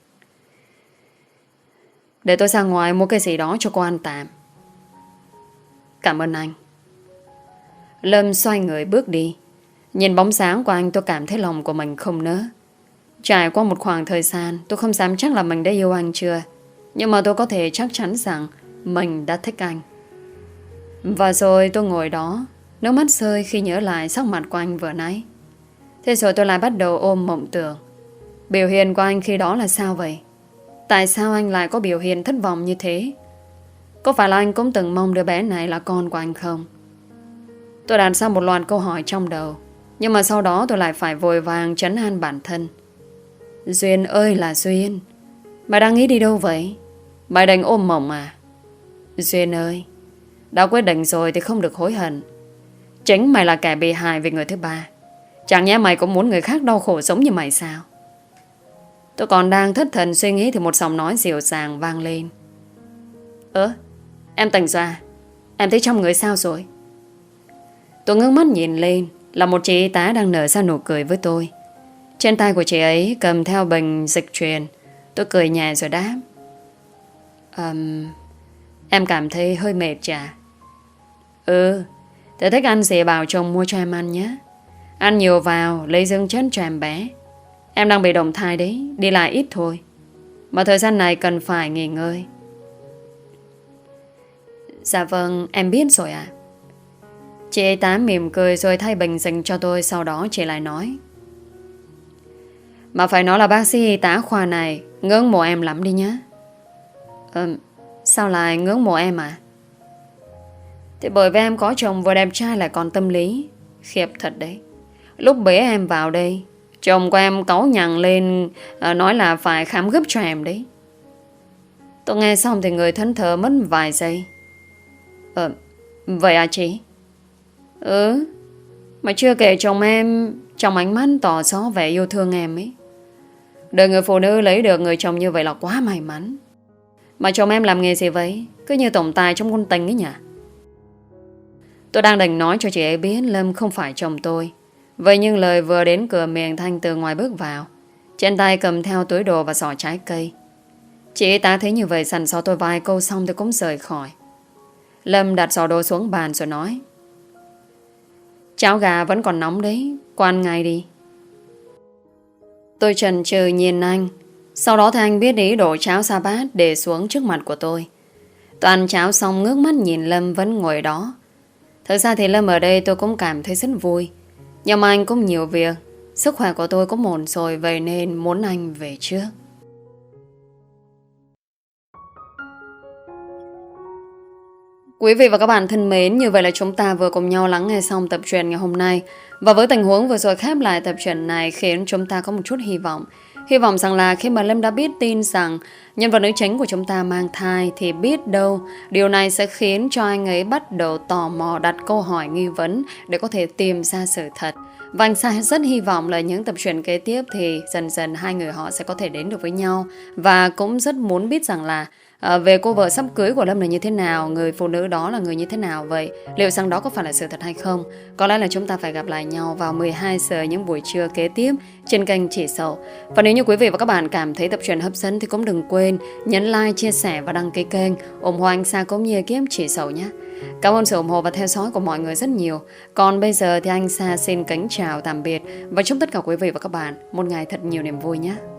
Để tôi ra ngoài mua cái gì đó cho cô ăn tạm. Cảm ơn anh. Lâm xoay người bước đi. Nhìn bóng dáng của anh tôi cảm thấy lòng của mình không nỡ. Trải qua một khoảng thời gian, tôi không dám chắc là mình đã yêu anh chưa, nhưng mà tôi có thể chắc chắn rằng mình đã thích anh. Và rồi tôi ngồi đó, nước mắt rơi khi nhớ lại sắc mặt của anh vừa nãy. Thế rồi tôi lại bắt đầu ôm mộng tưởng. Biểu hiện của anh khi đó là sao vậy? Tại sao anh lại có biểu hiện thất vọng như thế? Có phải là anh cũng từng mong đứa bé này là con của anh không? Tôi đặt ra một loạt câu hỏi trong đầu, nhưng mà sau đó tôi lại phải vội vàng trấn an bản thân. Duyên ơi là Duyên, mày đang nghĩ đi đâu vậy? Mày đành ôm mộng à? Duyên ơi, đã quyết định rồi thì không được hối hận. Chính mày là kẻ bị hại vì người thứ ba. Chẳng nhẽ mày cũng muốn người khác đau khổ giống như mày sao? Tôi còn đang thất thần suy nghĩ thì một giọng nói dịu dàng vang lên. Ơ, em tỉnh ra. Em thấy trong người sao rồi? Tôi ngước mắt nhìn lên, là một chị y tá đang nở ra nụ cười với tôi. Trên tay của chị ấy cầm theo bình dịch truyền. Tôi cười nhẹ rồi đáp. um, Em cảm thấy hơi mệt chả? Ừ, tôi thích ăn gì bảo chồng mua cho em ăn nhé. Ăn nhiều vào, lấy dưỡng chất cho em bé. Em đang bị động thai đấy, đi lại ít thôi, mà thời gian này cần phải nghỉ ngơi. Dạ vâng, em biết rồi ạ. Chị y tá mỉm cười rồi thay bình dành cho tôi. Sau đó chị lại nói. Mà phải nói là bác sĩ y tá khoa này ngưỡng mộ em lắm đi nhá. Ờ, sao lại ngưỡng mộ em à? Thì bởi vì em có chồng vừa đẹp trai lại còn tâm lý. Khiếp thật đấy. Lúc bế em vào đây, chồng của em cáu nhằn lên, à, nói là phải khám gấp cho em đấy. Tôi nghe xong thì người thẫn thờ mất vài giây. Ờ, vậy à chị? Ừ, mà chưa kể chồng em trong ánh mắt tỏ rõ vẻ yêu thương em ấy. Đời người phụ nữ lấy được người chồng như vậy là quá may mắn. Mà chồng em làm nghề gì vậy? Cứ như tổng tài trong ngôn tình ấy nhỉ? Tôi đang định nói cho chị ấy biết Lâm không phải chồng tôi. Vậy nhưng lời vừa đến cửa miệng Thanh từ ngoài bước vào, trên tay cầm theo túi đồ và giỏ trái cây. Chị ấy ta thấy như vậy sẵn sau tôi vài câu xong tôi cũng rời khỏi. Lâm đặt giỏ đồ xuống bàn rồi nói. Cháo gà vẫn còn nóng đấy, qua ăn ngay đi. Tôi chần chừ nhìn anh. Sau đó thì anh biết ý đổ cháo sa bát để xuống trước mặt của tôi. Tôi ăn cháo xong ngước mắt nhìn Lâm vẫn ngồi đó. Thực ra thì Lâm ở đây tôi cũng cảm thấy rất vui. Nhưng mà anh cũng nhiều việc, sức khỏe của tôi cũng ổn rồi, vậy nên muốn anh về trước. Quý vị và các bạn thân mến, như vậy là chúng ta vừa cùng nhau lắng nghe xong tập truyện ngày hôm nay. Và với tình huống vừa rồi khép lại tập truyện này khiến chúng ta có một chút hy vọng Hy vọng rằng là khi mà Lâm đã biết tin rằng nhân vật nữ chính của chúng ta mang thai thì biết đâu điều này sẽ khiến cho anh ấy bắt đầu tò mò, đặt câu hỏi nghi vấn để có thể tìm ra sự thật. Và anh Sa rất hy vọng là những tập truyện kế tiếp thì dần dần hai người họ sẽ có thể đến được với nhau. Và cũng rất muốn biết rằng là à, về cô vợ sắp cưới của Lâm là như thế nào, người phụ nữ đó là người như thế nào vậy, liệu rằng đó có phải là sự thật hay không. Có lẽ là chúng ta phải gặp lại nhau vào mười hai giờ những buổi trưa kế tiếp trên kênh Chị Sầu. Và nếu như quý vị và các bạn cảm thấy tập truyện hấp dẫn thì cũng đừng quên nhấn like, chia sẻ và đăng ký kênh ủng hộ anh Sa cũng như ekip Chị Sầu nhé. Cảm ơn sự ủng hộ và theo dõi của mọi người rất nhiều. Còn bây giờ thì anh Sa xin kính chào tạm biệt và chúc tất cả quý vị và các bạn một ngày thật nhiều niềm vui nhé.